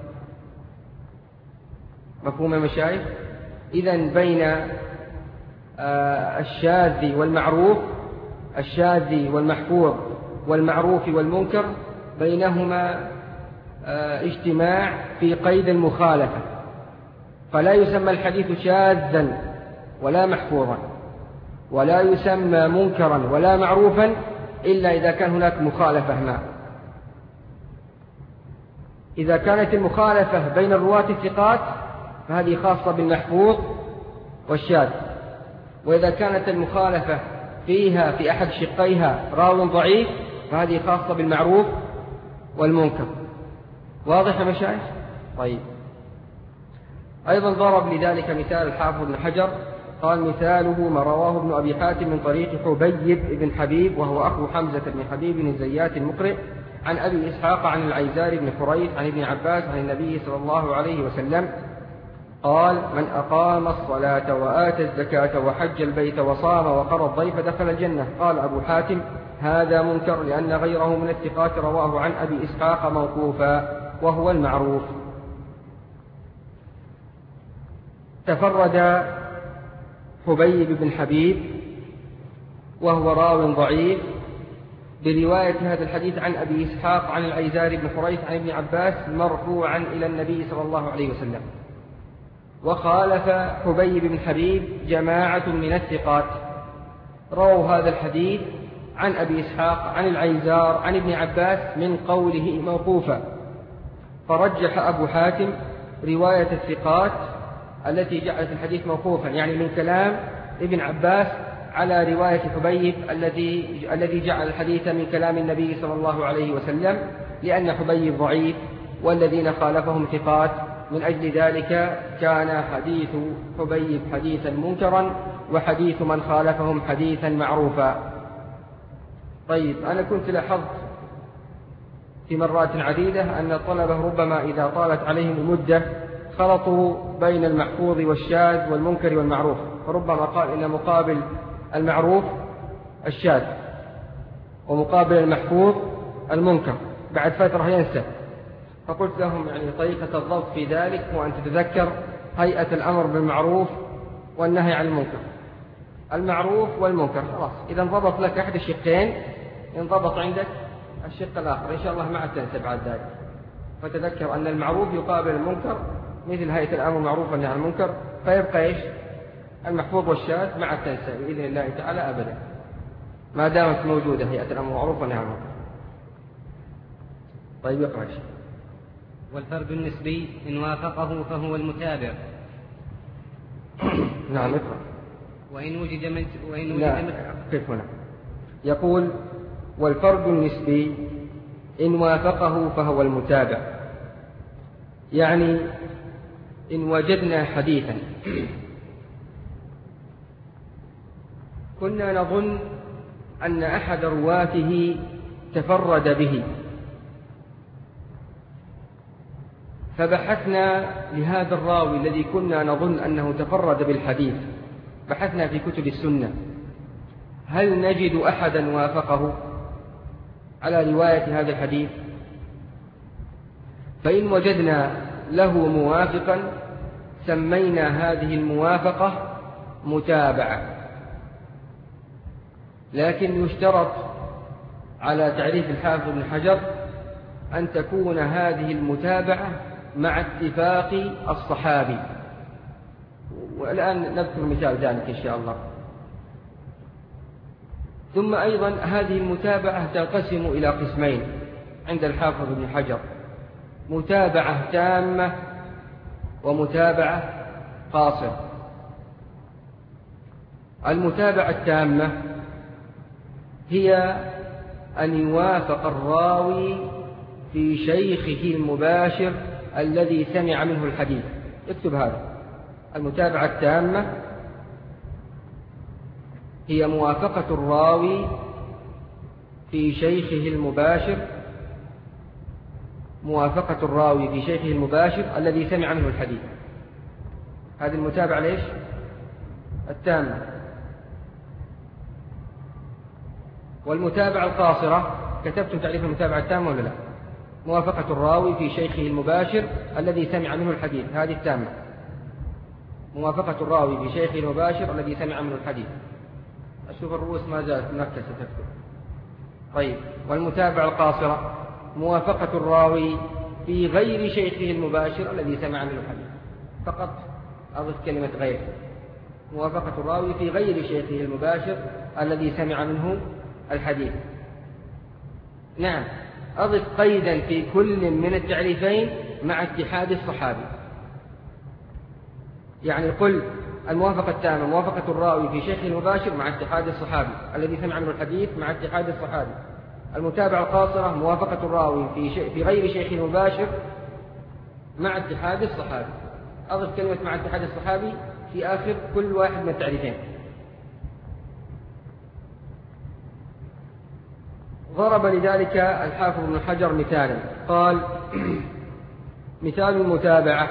مفهوم يا مشايخ؟ إذن بين الشاذ والمعروف، الشاذ والمحفوظ والمعروف والمنكر بينهما اجتماع في قيد المخالفة، فلا يسمى الحديث شاذا ولا محفوظا، ولا يسمى منكرا ولا معروفا إلا إذا كان هناك مخالفة ما. إذا كانت المخالفة بين الرواة الثقات فهذه خاصة بالمحفوظ والشاذ، وإذا كانت المخالفة فيها في أحد شقيها راو ضعيف فهذه خاصة بالمعروف والمنكر. واضح يا مشايخ؟ طيب، أيضا ضرب لذلك مثال الحافظ ابن حجر، قال مثاله ما رواه ابن أبي حاتم من طريق حبيب بن حبيب وهو أخو حمزة بن حبيب بن الزيات المقرئ عن أبي إسحاق عن العيزار بن حريث عن ابن عباس عن النبي صلى الله عليه وسلم قال من أقام الصلاة وآتى الزكاة وحج البيت وصام وقرى الضيف دخل الجنة. قال أبو حاتم هذا منكر لأن غيره من الثقات رواه عن أبي إسحاق موقوفا وهو المعروف. تفرد حبيب بن حبيب وهو راو ضعيف برواية هذا الحديث عن أبي إسحاق عن العيزار بن حريث عن ابن عباس مرفوعا إلى النبي صلى الله عليه وسلم. وخالف حبيب بن حبيب جماعة من الثقات رووا هذا الحديث عن أبي إسحاق عن العيزار عن ابن عباس من قوله موقوفا، فرجح أبو حاتم رواية الثقات التي جعلت الحديث موقوفا، يعني من كلام ابن عباس على رواية حبيب الذي الذي جعل الحديث من كلام النبي صلى الله عليه وسلم، لأن حبيب ضعيف والذين خالفهم ثقات، من أجل ذلك كان حديث حبيب حديثا منكرا وحديث من خالفهم حديثا معروفا. طيب، أنا كنت لاحظت في مرات عديدة أن الطلبة ربما إذا طالت عليهم المدة خلطوا بين المحفوظ والشاذ والمنكر والمعروف، فربما قال إن مقابل المعروف الشاذ ومقابل المحفوظ المنكر، بعد فترة ينسى. فقلت لهم يعني طريقة الضبط في ذلك هو أن تتذكر هيئة الأمر بالمعروف والنهي عن المنكر. المعروف والمنكر خلاص، إذا انضبط لك أحد الشقين انضبط عندك الشق الآخر إن شاء الله ما عاد تنسى بعد ذلك. فتذكر أن المعروف يقابل المنكر مثل هيئة الأمر بالمعروف والنهي عن المنكر، فيبقى إيش؟ المحفوظ والشاذ ما عاد تنسى بإذن الله تعالى أبدا، ما دامت موجودة هيئة الأمر بالمعروف والنهي عن المنكر. طيب، يقرأ شيء. والفرد النسبي إن وافقه فهو المتابع. نعم، اقرأ. وإن وجد من وإن وجد لا، من كيف هنا؟ يقول: والفرد النسبي إن وافقه فهو المتابع، يعني إن وجدنا حديثا كنا نظن أن أحد رواته تفرد به، فبحثنا لهذا الراوي الذي كنا نظن أنه تفرد بالحديث، بحثنا في كتب السنة هل نجد أحدا وافقه على رواية هذا الحديث. فإن وجدنا له موافقا سمينا هذه الموافقة متابعة، لكن يشترط على تعريف الحافظ ابن حجر أن تكون هذه المتابعة مع اتفاق الصحابي، والآن نذكر مثال ذلك إن شاء الله. ثم أيضا هذه المتابعة تنقسم إلى قسمين عند الحافظ ابن حجر: متابعة تامة ومتابعة قاصرة. المتابعة التامة هي أن يوافق الراوي في شيخه المباشر الذي سمع منه الحديث. اكتب هذا: المتابعة التامة هي موافقة الراوي في شيخه المباشر موافقة الراوي في شيخه المباشر الذي سمع منه الحديث. هذه المتابعة ليش؟ التامة. والمتابعة القاصرة، كتبتم تعريف المتابعة التامة ولا لا؟ موافقة الراوي في شيخه المباشر الذي سمع منه الحديث، هذه التامة. موافقة الراوي في شيخه المباشر الذي سمع منه الحديث. أشوف الرؤوس ما زالت منكسة تكتب. طيب، والمتابعة القاصرة موافقة الراوي في غير شيخه المباشر الذي سمع منه الحديث. فقط أضف كلمة غير. موافقة الراوي في غير شيخه المباشر الذي سمع منه الحديث. نعم، أضف قيدا في كل من التعريفين مع اتحاد الصحابي. يعني قل الموافقة التامة موافقة الراوي في شيخه المباشر مع اتحاد الصحابي الذي سمع منه الحديث مع اتحاد الصحابي. المتابعة القاصرة موافقة الراوي في, شيء في غير شيخه المباشر مع اتحاد الصحابي. أضف كلمة مع اتحاد الصحابي في آخر كل واحد من التعريفين. ضرب لذلك الحافظ ابن حجر مثالا، قال: مثال المتابعة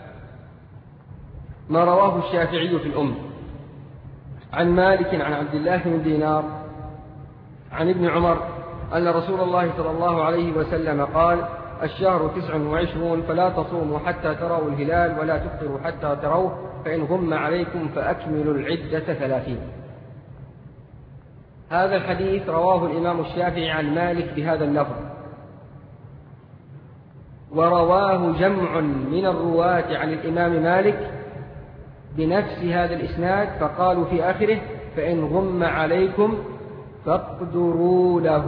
ما رواه الشافعي في الأم عن مالك عن عبد الله بن دينار عن ابن عمر أن رسول الله صلى الله عليه وسلم قال: الشهر تسع وعشرون فلا تصوموا حتى تروا الهلال ولا تفطروا حتى تروه فإن غم عليكم فأكملوا العدة ثلاثين. هذا الحديث رواه الإمام الشافعي عن مالك بهذا اللفظ، ورواه جمع من الرواة عن الإمام مالك بنفس هذا الإسناد، فقالوا في آخره: فإن غم عليكم فاقدروا له.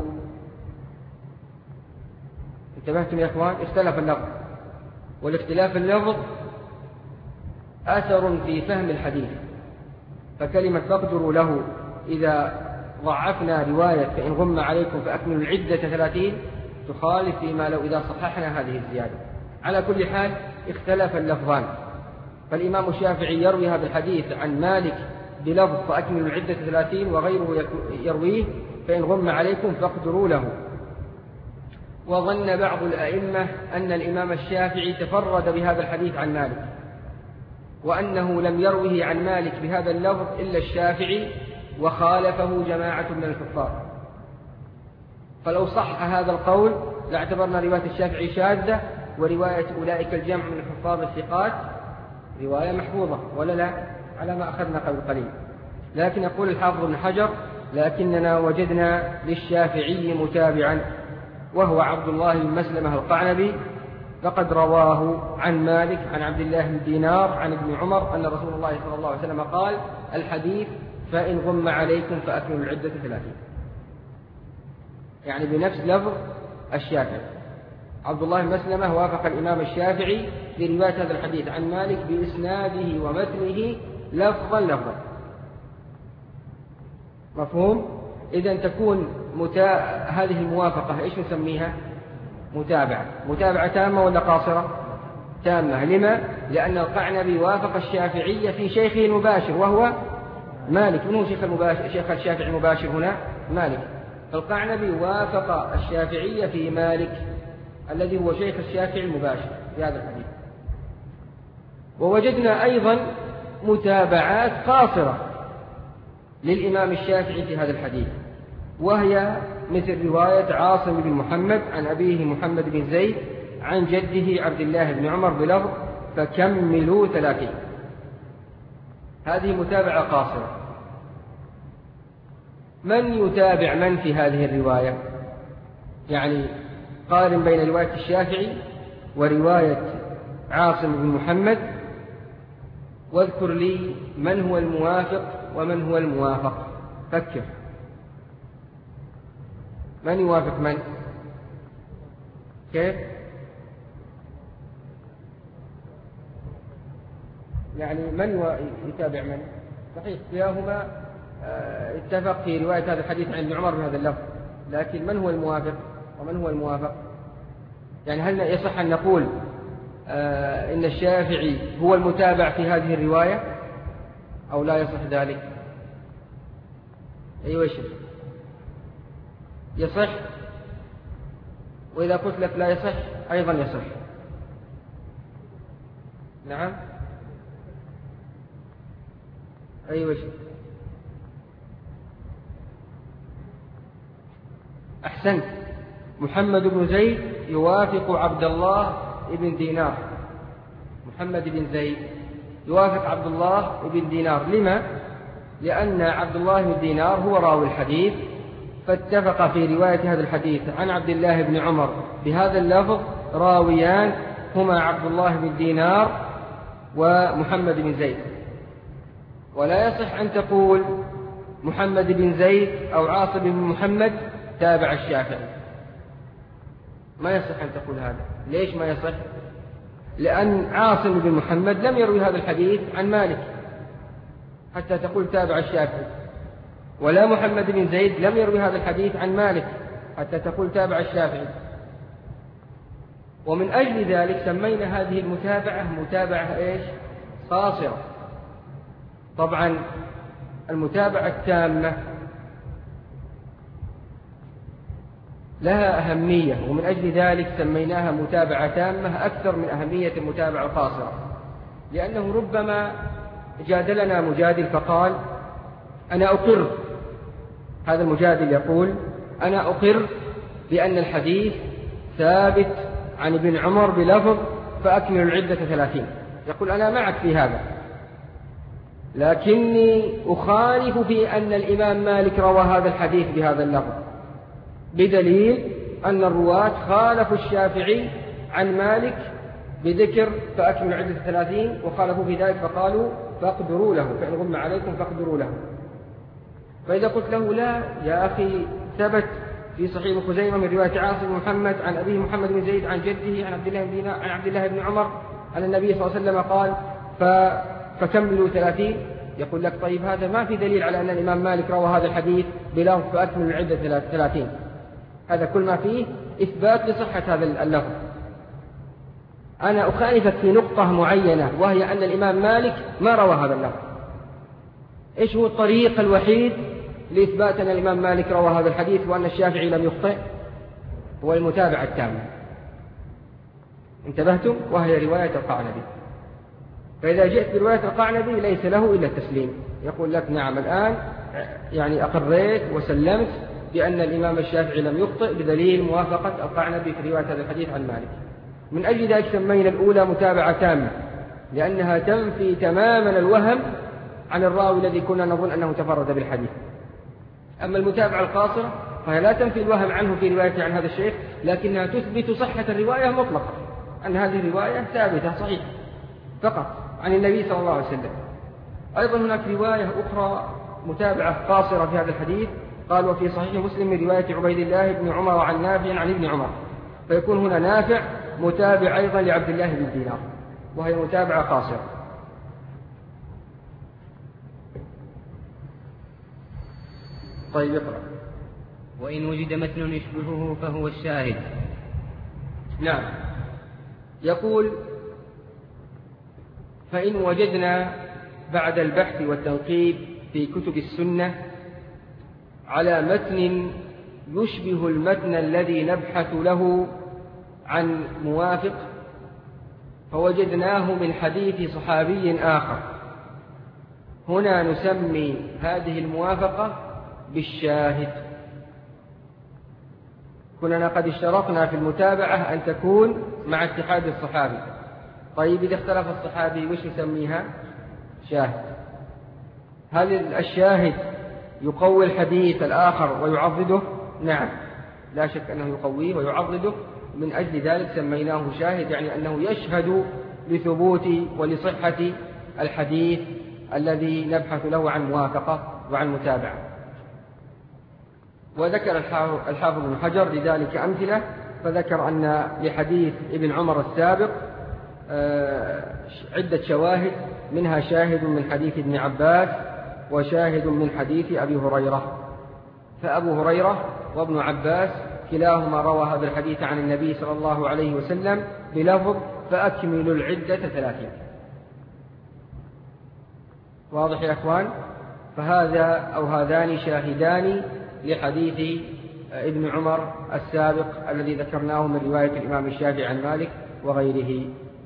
انتبهتم يا أخوان؟ اختلف اللفظ، والاختلاف اللفظ أثر في فهم الحديث. فكلمة فاقدروا له إذا ضعفنا رواية فإن غم عليكم فأكملوا العدة ثلاثين تخالف فيما لو إذا صححنا هذه الزيادة. على كل حال اختلف اللفظان، فالإمام الشافعي يروي هذا الحديث عن مالك بلفظ فأكملوا العدة ثلاثين، وغيره يرويه فإن غم عليكم فاقدروا له. وظن بعض الأئمة أن الإمام الشافعي تفرد بهذا الحديث عن مالك، وأنه لم يروه عن مالك بهذا اللفظ إلا الشافعي، وخالفه جماعة من الكفار. فلو صح هذا القول لاعتبرنا رواية الشافعي شاذة، ورواية أولئك الجمع من الكفار الثقات رواية محفوظة، ولا لا؟ على ما أخذنا قبل قليل. لكن يقول الحافظ بن حجر: لكننا وجدنا للشافعي متابعا، وهو عبد الله بن مسلمة القعنبي، فقد رواه عن مالك عن عبد الله بن دينار عن ابن عمر أن رسول الله صلى الله عليه وسلم قال: الحديث فإن غم عليكم فأكملوا العدة ثلاثين، يعني بنفس لفظ الشافعي. عبد الله بن مسلمة وافق الإمام الشافعي في رواية هذا الحديث عن مالك بإسناده ومتنه لفظا لفظا. مفهوم؟ إذن تكون متا... هذه الموافقة إيش نسميها؟ متابعة. متابعة تامة ولا قاصرة؟ تامة. لما؟ لأن القعنبي وافق الشافعي في شيخه المباشر وهو مالك. من هو شيخ, المباشر... شيخ الشافعي المباشر هنا؟ مالك. فالقعنبي وافق الشافعي في مالك الذي هو شيخ الشافعي المباشر في هذا الحديث. ووجدنا أيضا متابعات قاصرة للإمام الشافعي في هذا الحديث، وهي مثل رواية عاصم بن محمد عن أبيه محمد بن زيد عن جده عبد الله بن عمر بلفظ فكملوا ثلاثين. هذه متابعة قاصرة. من يتابع من في هذه الرواية؟ يعني قارن بين رواية الشافعي ورواية عاصم بن محمد، واذكر لي من هو الموافق ومن هو الموافق. فكر، من يوافق من؟ كيف؟ يعني من يتابع من؟ صحيح كلاهما اتفق في رواية هذا الحديث عن ابن عمر بهذا اللفظ، لكن من هو الموافق ومن هو الموافق؟ يعني هل يصح أن نقول آه إن الشافعي هو المتابع في هذه الرواية أو لا يصح ذلك؟ أيوة شيء يصح، وإذا قلت لك لا يصح أيضا يصح. نعم أيوة شيء أحسنت. محمد بن زيد يوافق عبد الله بن دينار. محمد بن زيد يوافق عبد الله بن دينار. لما؟ لأن عبد الله بن دينار هو راوي الحديث، فاتفق في رواية هذا الحديث عن عبد الله بن عمر بهذا اللفظ راويان هما عبد الله بن دينار ومحمد بن زيد. ولا يصح أن تقول محمد بن زيد أو عاصم بن محمد تابع الشافعي، ما يصح أن تقول هذا. ليش ما يصح؟ لأن عاصم بن محمد لم يروي هذا الحديث عن مالك حتى تقول تابع الشافعي، ولا محمد بن زيد لم يروي هذا الحديث عن مالك حتى تقول تابع الشافعي. ومن أجل ذلك سمينا هذه المتابعة متابعة إيش؟ قاصرة. طبعا المتابعة التامة لها أهمية، ومن أجل ذلك سميناها متابعة تامة أكثر من أهمية المتابعة القاصرة، لأنه ربما جادلنا مجادل فقال أنا أقر، هذا المجادل يقول أنا أقر بأن الحديث ثابت عن ابن عمر بلفظ فأكمل العدة ثلاثين، يقول أنا معك في هذا، لكني أخالف في أن الإمام مالك روى هذا الحديث بهذا اللفظ، بدليل أن الرواة خالفوا الشافعي عن مالك بذكر فأكمل عدة ثلاثين، وخالفوا في ذلك فقالوا فاقدروا له، فإن غم عليكم فاقدروا له. فإذا قلت له لا يا أخي ثبت في صحيح ابن خزيمة من رواية عاصم بن محمد عن أبيه محمد بن زيد عن جده عن عبد الله بن عن عبد الله بن عمر أن النبي صلى الله عليه وسلم قال فكملوا ثلاثين، يقول لك طيب هذا ما في دليل على أن الإمام مالك روى هذا الحديث بلفظ فأكمل العدة ثلاثين. هذا كل ما فيه إثبات لصحة هذا اللفظ. أنا أخالفك في نقطة معينة، وهي أن الإمام مالك ما روى هذا اللفظ. إيش هو الطريق الوحيد لإثبات أن الإمام مالك روى هذا الحديث وأن الشافعي لم يخطئ؟ هو المتابعة التامة. انتبهتم؟ وهي رواية القعنبي. فإذا جئت برواية القعنبي ليس له إلا التسليم، يقول لك نعم الآن يعني أقريت وسلمت بأن الإمام الشافعي لم يخطئ بدليل موافقة القعنبي في رواية هذا الحديث عن مالك. من أجل ذلك سمينا الأولى متابعة تامة، لأنها تنفي تماما الوهم عن الراوي الذي كنا نظن أنه تفرد بالحديث. أما المتابعة القاصرة فهي لا تنفي الوهم عنه في روايته عن هذا الشيخ، لكنها تثبت صحة الرواية مطلقا، أن هذه الرواية ثابتة صحيحة فقط عن النبي صلى الله عليه وسلم. أيضا هناك رواية أخرى متابعة قاصرة في هذا الحديث، قال وفي صحيح مسلم من رواية عبيد الله بن عمر عن نافع عن ابن عمر، فيكون هنا نافع متابع أيضا لعبد الله بن دينار، وهي متابعة قاصرة. طيب اقرأ. وإن وجد متن يشبهه فهو الشاهد. نعم، يقول فإن وجدنا بعد البحث والتنقيب في كتب السنة على متن يشبه المتن الذي نبحث له عن موافق، فوجدناه من حديث صحابي آخر، هنا نسمي هذه الموافقة بالشاهد. كنا قد اشترطنا في المتابعة أن تكون مع اتحاد الصحابي. طيب إذا اختلف الصحابي وش نسميها؟ شاهد. هل الشاهد يقوي الحديث الآخر ويعضده؟ نعم، لا شك أنه يقويه ويعضده، من أجل ذلك سميناه شاهد، يعني أنه يشهد لثبوت ولصحة الحديث الذي نبحث له عن موافقة وعن متابعة. وذكر الحافظ بن حجر لذلك أمثلة، فذكر أن لحديث ابن عمر السابق عدة شواهد، منها شاهد من حديث ابن عباس وشاهد من حديث أبي هريرة. فأبو هريرة وابن عباس كلاهما روى هذا الحديث عن النبي صلى الله عليه وسلم بلفظ فأكملوا العدة ثلاثين. واضح يا أخوان؟ فهذا أو هذان شاهدان لحديث ابن عمر السابق الذي ذكرناه من رواية الإمام الشافعي عن مالك وغيره.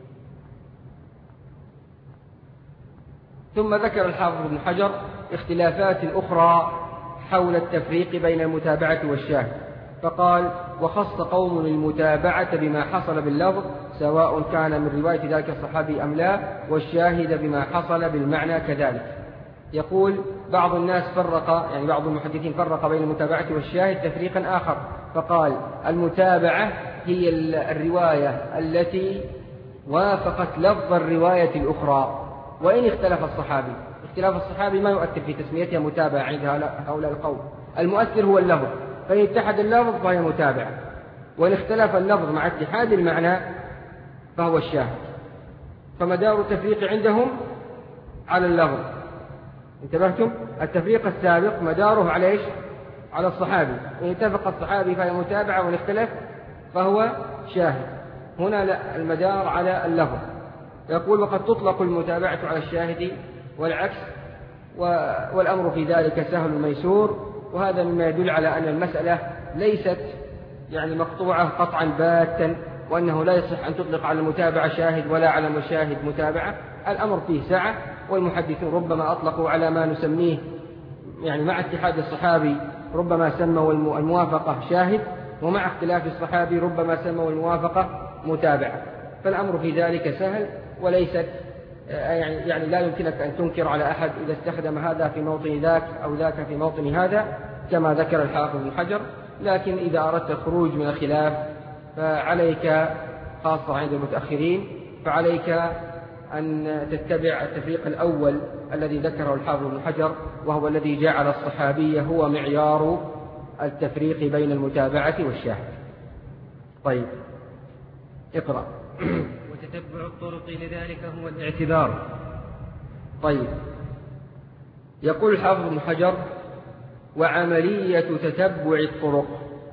ثم ذكر الحافظ ابن حجر اختلافات أخرى حول التفريق بين المتابعة والشاهد، فقال وخص قوم المتابعة بما حصل باللفظ سواء كان من رواية ذلك الصحابي أم لا، والشاهد بما حصل بالمعنى كذلك. يقول بعض الناس فرق، يعني بعض المحدثين فرق بين المتابعة والشاهد تفريقا آخر، فقال المتابعة هي الرواية التي وافقت لفظ الرواية الأخرى وإن اختلف الصحابي. اختلاف الصحابي ما يؤثر في تسميتها متابعة عند هؤلاء القوم، المؤثر هو اللفظ، فإن اتحد اللفظ فهي متابعة، وإن اختلف اللفظ مع اتحاد المعنى فهو الشاهد. فمدار التفريق عندهم على اللفظ. انتبهتم؟ التفريق السابق مداره على إيش؟ على الصحابي، إن اتفق الصحابي فهي متابعة، وإن اختلف فهو شاهد. هنا لا، المدار على اللفظ. يقول وقد تطلق المتابعة على الشاهد والعكس، والأمر في ذلك سهل ميسور، وهذا مما يدل على أن المسألة ليست يعني مقطوعة قطعا باتا، وأنه لا يصح أن تطلق على المتابعة شاهد ولا على المشاهد متابعة. الأمر فيه سعة، والمحدثون ربما أطلقوا على ما نسميه يعني مع اتحاد الصحابي ربما سموا الموافقة شاهد، ومع اختلاف الصحابي ربما سموا الموافقة متابعة. فالأمر في ذلك سهل، وليست يعني, يعني لا يمكنك أن تنكر على أحد إذا استخدم هذا في موطن ذاك أو ذاك في موطن هذا كما ذكر الحافظ بن حجر. لكن إذا أردت الخروج من الخلاف فعليك، خاصة عند المتأخرين، فعليك أن تتبع التفريق الأول الذي ذكره الحافظ بن حجر، وهو الذي جعل الصحابي هو معيار التفريق بين المتابعة والشاهد. طيب اقرأ. وتتبع الطرق لذلك هو الاعتبار. طيب يقول الحافظ ابن حجر: وعملية تتبع الطرق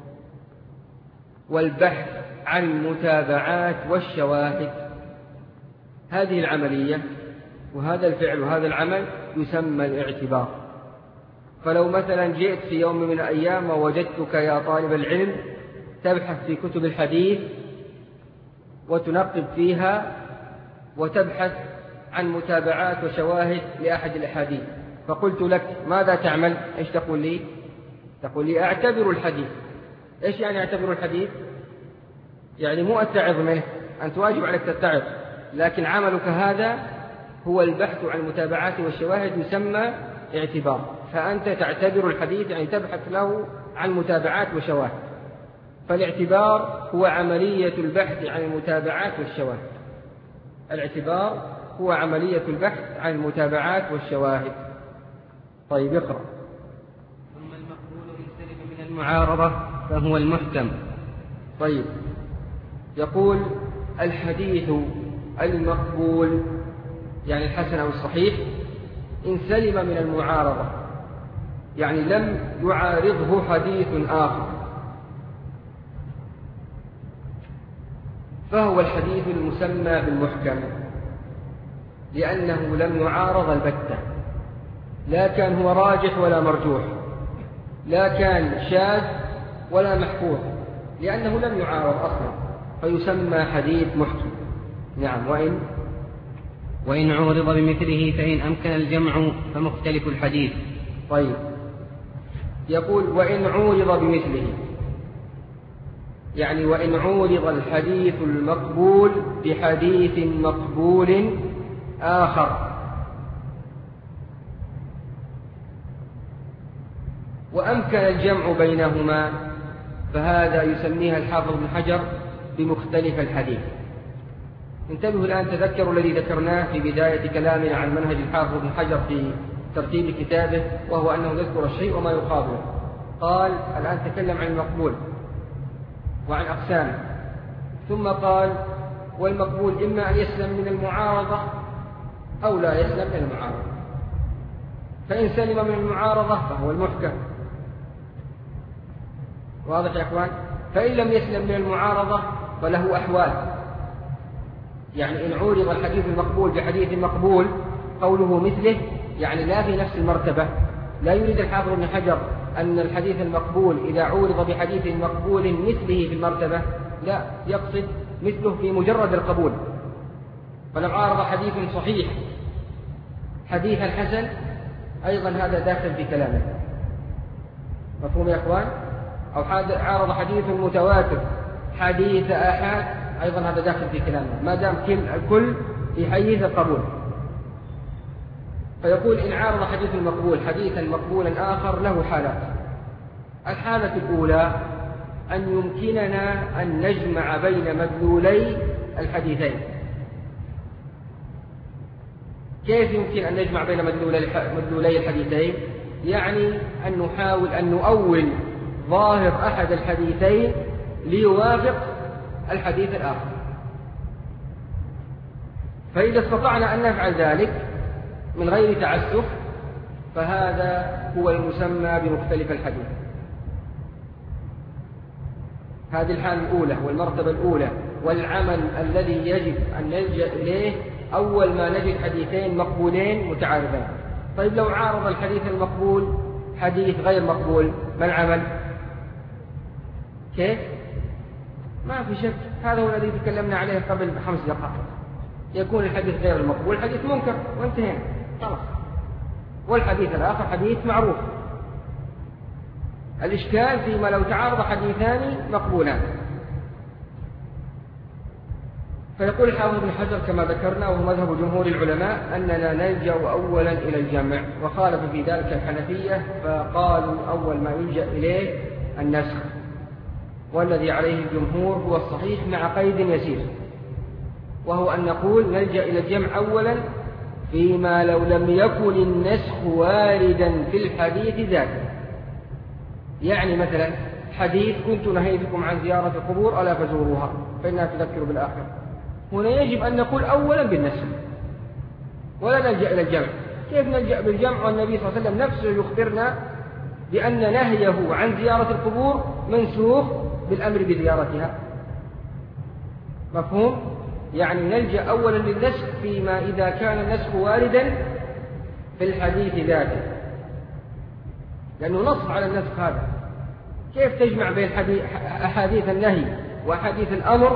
والبحث عن المتابعات والشواهد، هذه العملية وهذا الفعل وهذا العمل يسمى الاعتبار. فلو مثلا جئت في يوم من الأيام ووجدتك يا طالب العلم تبحث في كتب الحديث وتنقب فيها وتبحث عن متابعات وشواهد لأحد الأحاديث، فقلت لك ماذا تعمل؟ إيش تقول لي؟ تقول لي: أعتبر الحديث. إيش يعني أعتبر الحديث؟ يعني مو أتعظ منه، أنت واجب عليك تتعظ، لكن عملك هذا هو البحث عن المتابعات والشواهد، يسمى اعتبار. فأنت تعتبر الحديث يعني تبحث له عن متابعات وشواهد. فالاعتبار هو عملية البحث عن المتابعات والشواهد. الاعتبار هو عملية البحث عن المتابعات والشواهد. طيب اقرأ. ثم المقبول إن سلم من المعارضة فهو المحكم. طيب، يقول: الحديث المقبول يعني الحسن أو الصحيح إن سلم من المعارضة، يعني لم يعارضه حديث آخر، فهو الحديث المسمى بالمحكم، لأنه لم يعارض البتة، لا كان هو راجح ولا مرجوح، لا كان شاذ ولا محفوظ، لأنه لم يعارض أصلا، فيسمى حديث محكم. نعم. وإن وإن عورض بمثله فإن أمكن الجمع فمختلف الحديث. طيب، يقول: وإن عورض بمثله، يعني وإن عورض الحديث المقبول بحديث مقبول آخر وأمكن الجمع بينهما، فهذا يسميها الحافظ ابن حجر بمختلف الحديث. انتبهوا الآن، تذكروا الذي ذكرناه في بداية كلامنا عن منهج الحافظ ابن حجر في ترتيب كتابه، وهو أنه يذكر الشيء وما يقابله. قال: الآن تكلم عن المقبول وعن أقسامه، ثم قال: والمقبول إما أن يسلم من المعارضة أو لا يسلم من المعارضة، فإن سلم من المعارضة فهو المحكم. واضح يا أخوان؟ فإن لم يسلم من المعارضة فله أحوال، يعني إن عورض الحديث المقبول بحديث مقبول قوله مثله، يعني لا في نفس المرتبة. لا يريد الحافظ ابن حجر أن الحديث المقبول إذا عورض بحديث مقبول مثله في المرتبة، لا، يقصد مثله في مجرد القبول. فلو عارض حديث صحيح حديثا حسن أيضا هذا داخل في كلامه. مفهوم يا أخوان؟ أو عارض حديث متواتر حديث آحاد أيضا هذا داخل في كلامه، ما دام الكل في حيز القبول. فيقول: إن عارض حديث المقبول حديثا مقبولا آخر له حالات. الحالة الأولى أن يمكننا أن نجمع بين مدلولي الحديثين. كيف يمكن أن نجمع بين مدلولي الحديثين؟ يعني أن نحاول أن نؤول ظاهر أحد الحديثين ليوافق الحديث الآخر. فإذا استطعنا أن نفعل ذلك من غير تعسف فهذا هو المسمى بمختلف الحديث. هذه الحالة الأولى والمرتبة الأولى، والعمل الذي يجب أن نلجأ إليه أول ما نجد حديثين مقبولين متعارضين. طيب، لو عارض الحديث المقبول حديث غير مقبول، ما العمل؟ كيف؟ ما في شك، هذا هو الذي تكلمنا عليه قبل خمس دقائق. يكون الحديث غير المقبول حديث منكر وانتهينا خلاص، والحديث الآخر حديث معروف. الإشكال فيما لو تعارض حديثان مقبولان. فيقول الحافظ ابن حجر كما ذكرنا، وهو مذهب جمهور العلماء، أننا نلجأ أولا إلى الجمع، وخالف في ذلك الحنفية فقالوا أول ما يلجأ إليه النسخ، والذي عليه الجمهور هو الصحيح مع قيد يسير، وهو أن نقول نلجأ إلى الجمع أولا فيما لو لم يكن النسخ واردا في الحديث ذاته. يعني مثلا حديث: كنت نهيتكم عن زيارة القبور ألا فزوروها فإنها تذكر بالآخرة، هنا يجب أن نقول أولا بالنسخ ولا نلجأ إلى الجمع. كيف نلجأ بالجمع والنبي صلى الله عليه وسلم نفسه يخبرنا بأن نهيه عن زيارة القبور منسوخ بالأمر بزيارتها؟ مفهوم؟ يعني نلجأ أولا للنسخ فيما إذا كان النسخ واردا في الحديث ذاته، لأنه نص على النسخ هذا. كيف تجمع بين أحاديث النهي وأحاديث الأمر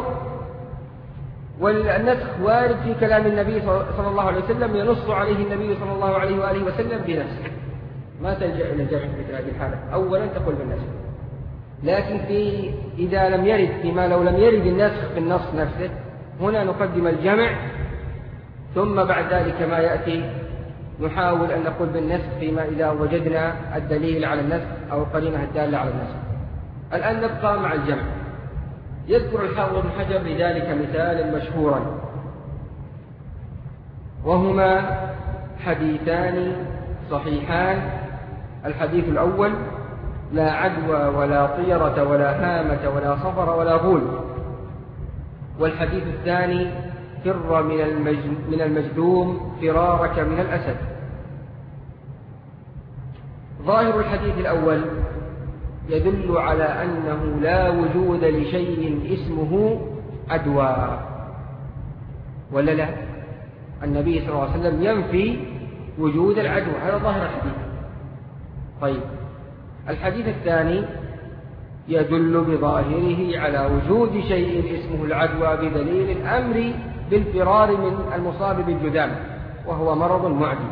والنسخ وارد في كلام النبي صلى الله عليه وسلم ينص عليه النبي صلى الله عليه وآله وسلم بنسخ؟ ما تلجأ إلى الجمع في هذه الحالة، أولا تقول بالنسخ. لكن في إذا لم يرد فيما لو لم يرد النسخ في النص نفسه، هنا نقدم الجمع، ثم بعد ذلك ما يأتي نحاول أن نقول بالنسخ فيما إذا وجدنا الدليل على النسخ أو القرينة الدالة على النسخ. الآن نبقى مع الجمع. يذكر الحافظ ابن حجر لذلك مثالا مشهورا، وهما حديثان صحيحان. الحديث الأول: لا عدوى ولا طيرة ولا هامة ولا صفر ولا غول. والحديث الثاني: فر من المجذوم فرارك من الأسد. ظاهر الحديث الأول يدل على أنه لا وجود لشيء اسمه عدوى، ولا لا؟ النبي صلى الله عليه وسلم ينفي وجود العدوى، هذا ظاهر الحديث. طيب، الحديث الثاني يدل بظاهره على وجود شيء اسمه العدوى بدليل الأمر بالفرار من المصاب بالجذام، وهو مرض معدي.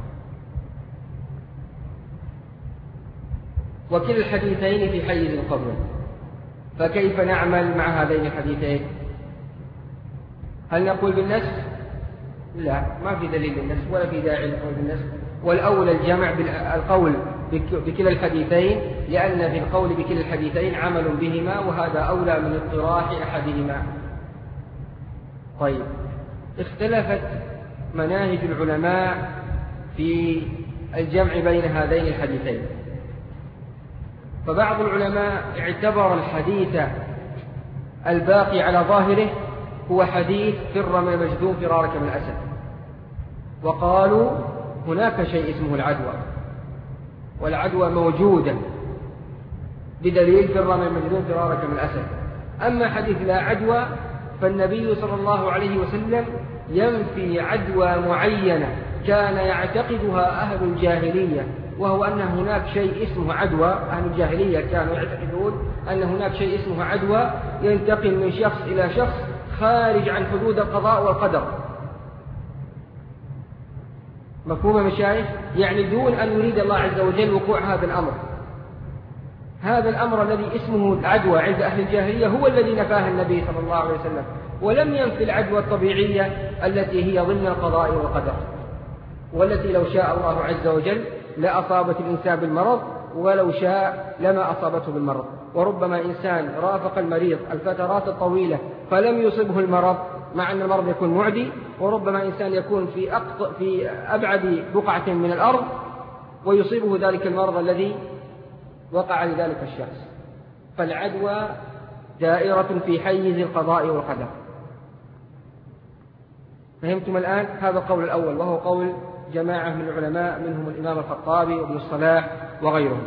وكلا الحديثين في حيز القبر، فكيف نعمل مع هذين الحديثين؟ هل نقول بالنسخ؟ لا، ما في دليل للنسخ ولا في داعي للقول بالنسخ، والأولى الجمع بالقول بكلا الحديثين، لأن في القول بكلا الحديثين عمل بهما، وهذا أولى من اطراح أحدهما. طيب، اختلفت مناهج العلماء في الجمع بين هذين الحديثين. فبعض العلماء اعتبر الحديث الباقي على ظاهره هو حديث فر من المجذوم فرارك من الأسد، وقالوا هناك شيء اسمه العدوى، والعدوى موجودة بدليل فر من المجذوم فرارك من الأسد. أما حديث لا عدوى فالنبي صلى الله عليه وسلم ينفي عدوى معينة كان يعتقدها أهل الجاهلية، وهو أن هناك شيء اسمه عدوى. أهل الجاهلية كانوا يعتقدون أن هناك شيء اسمه عدوى ينتقل من شخص إلى شخص خارج عن حدود القضاء والقدر. مفهوم يا مشايخ؟ يعني دون أن يريد الله عز وجل وقوع هذا الأمر. هذا الأمر الذي اسمه العدوى عند أهل الجاهلية هو الذي نفاه النبي صلى الله عليه وسلم، ولم ينفي العدوى الطبيعية التي هي ضمن القضاء والقدر، والتي لو شاء الله عز وجل لأصابت الإنسان بالمرض، ولو شاء لما أصابته بالمرض. وربما إنسان رافق المريض الفترات الطويلة فلم يصبه المرض، مع أن المرض يكون معدي، وربما إنسان يكون في, أقط... في أبعد بقعة من الأرض ويصيبه ذلك المرض الذي وقع لذلك الشخص. فالعدوى دائرة في حيز القضاء والقدر. فهمتم الآن؟ هذا القول الأول، وهو قول جماعة من العلماء منهم الإمام الخطابي وابن الصلاح وغيرهم.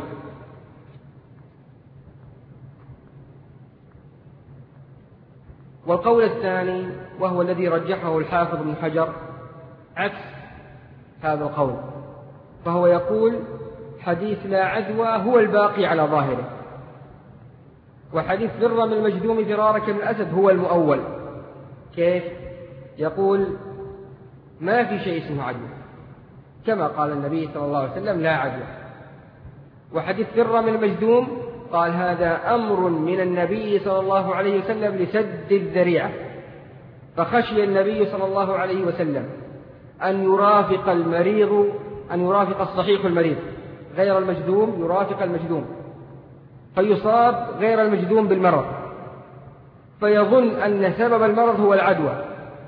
والقول الثاني وهو الذي رجحه الحافظ ابن حجر عكس هذا القول، فهو يقول حديث لا عدوى هو الباقي على ظاهره، وحديث فر من المجذوم فرارك من الأسد هو المؤول. كيف؟ يقول ما في شيء اسمه عدوى، كما قال النبي صلى الله عليه وسلم لا عدوى. وحديث فر من المجذوم قال هذا أمر من النبي صلى الله عليه وسلم لسد الذريعة، فخشي النبي صلى الله عليه وسلم أن يرافق المريض أن يرافق الصحيح المريض غير المجذوم، يرافق المجذوم فيصاب غير المجذوم بالمرض، فيظن أن سبب المرض هو العدوى.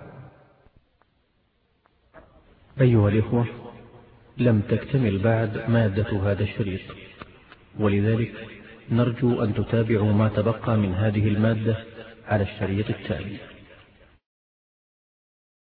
أيها الإخوة، لم تكتمل بعد مادة هذا الشريط، ولذلك نرجو أن تتابعوا ما تبقى من هذه المادة على الشريط التالي.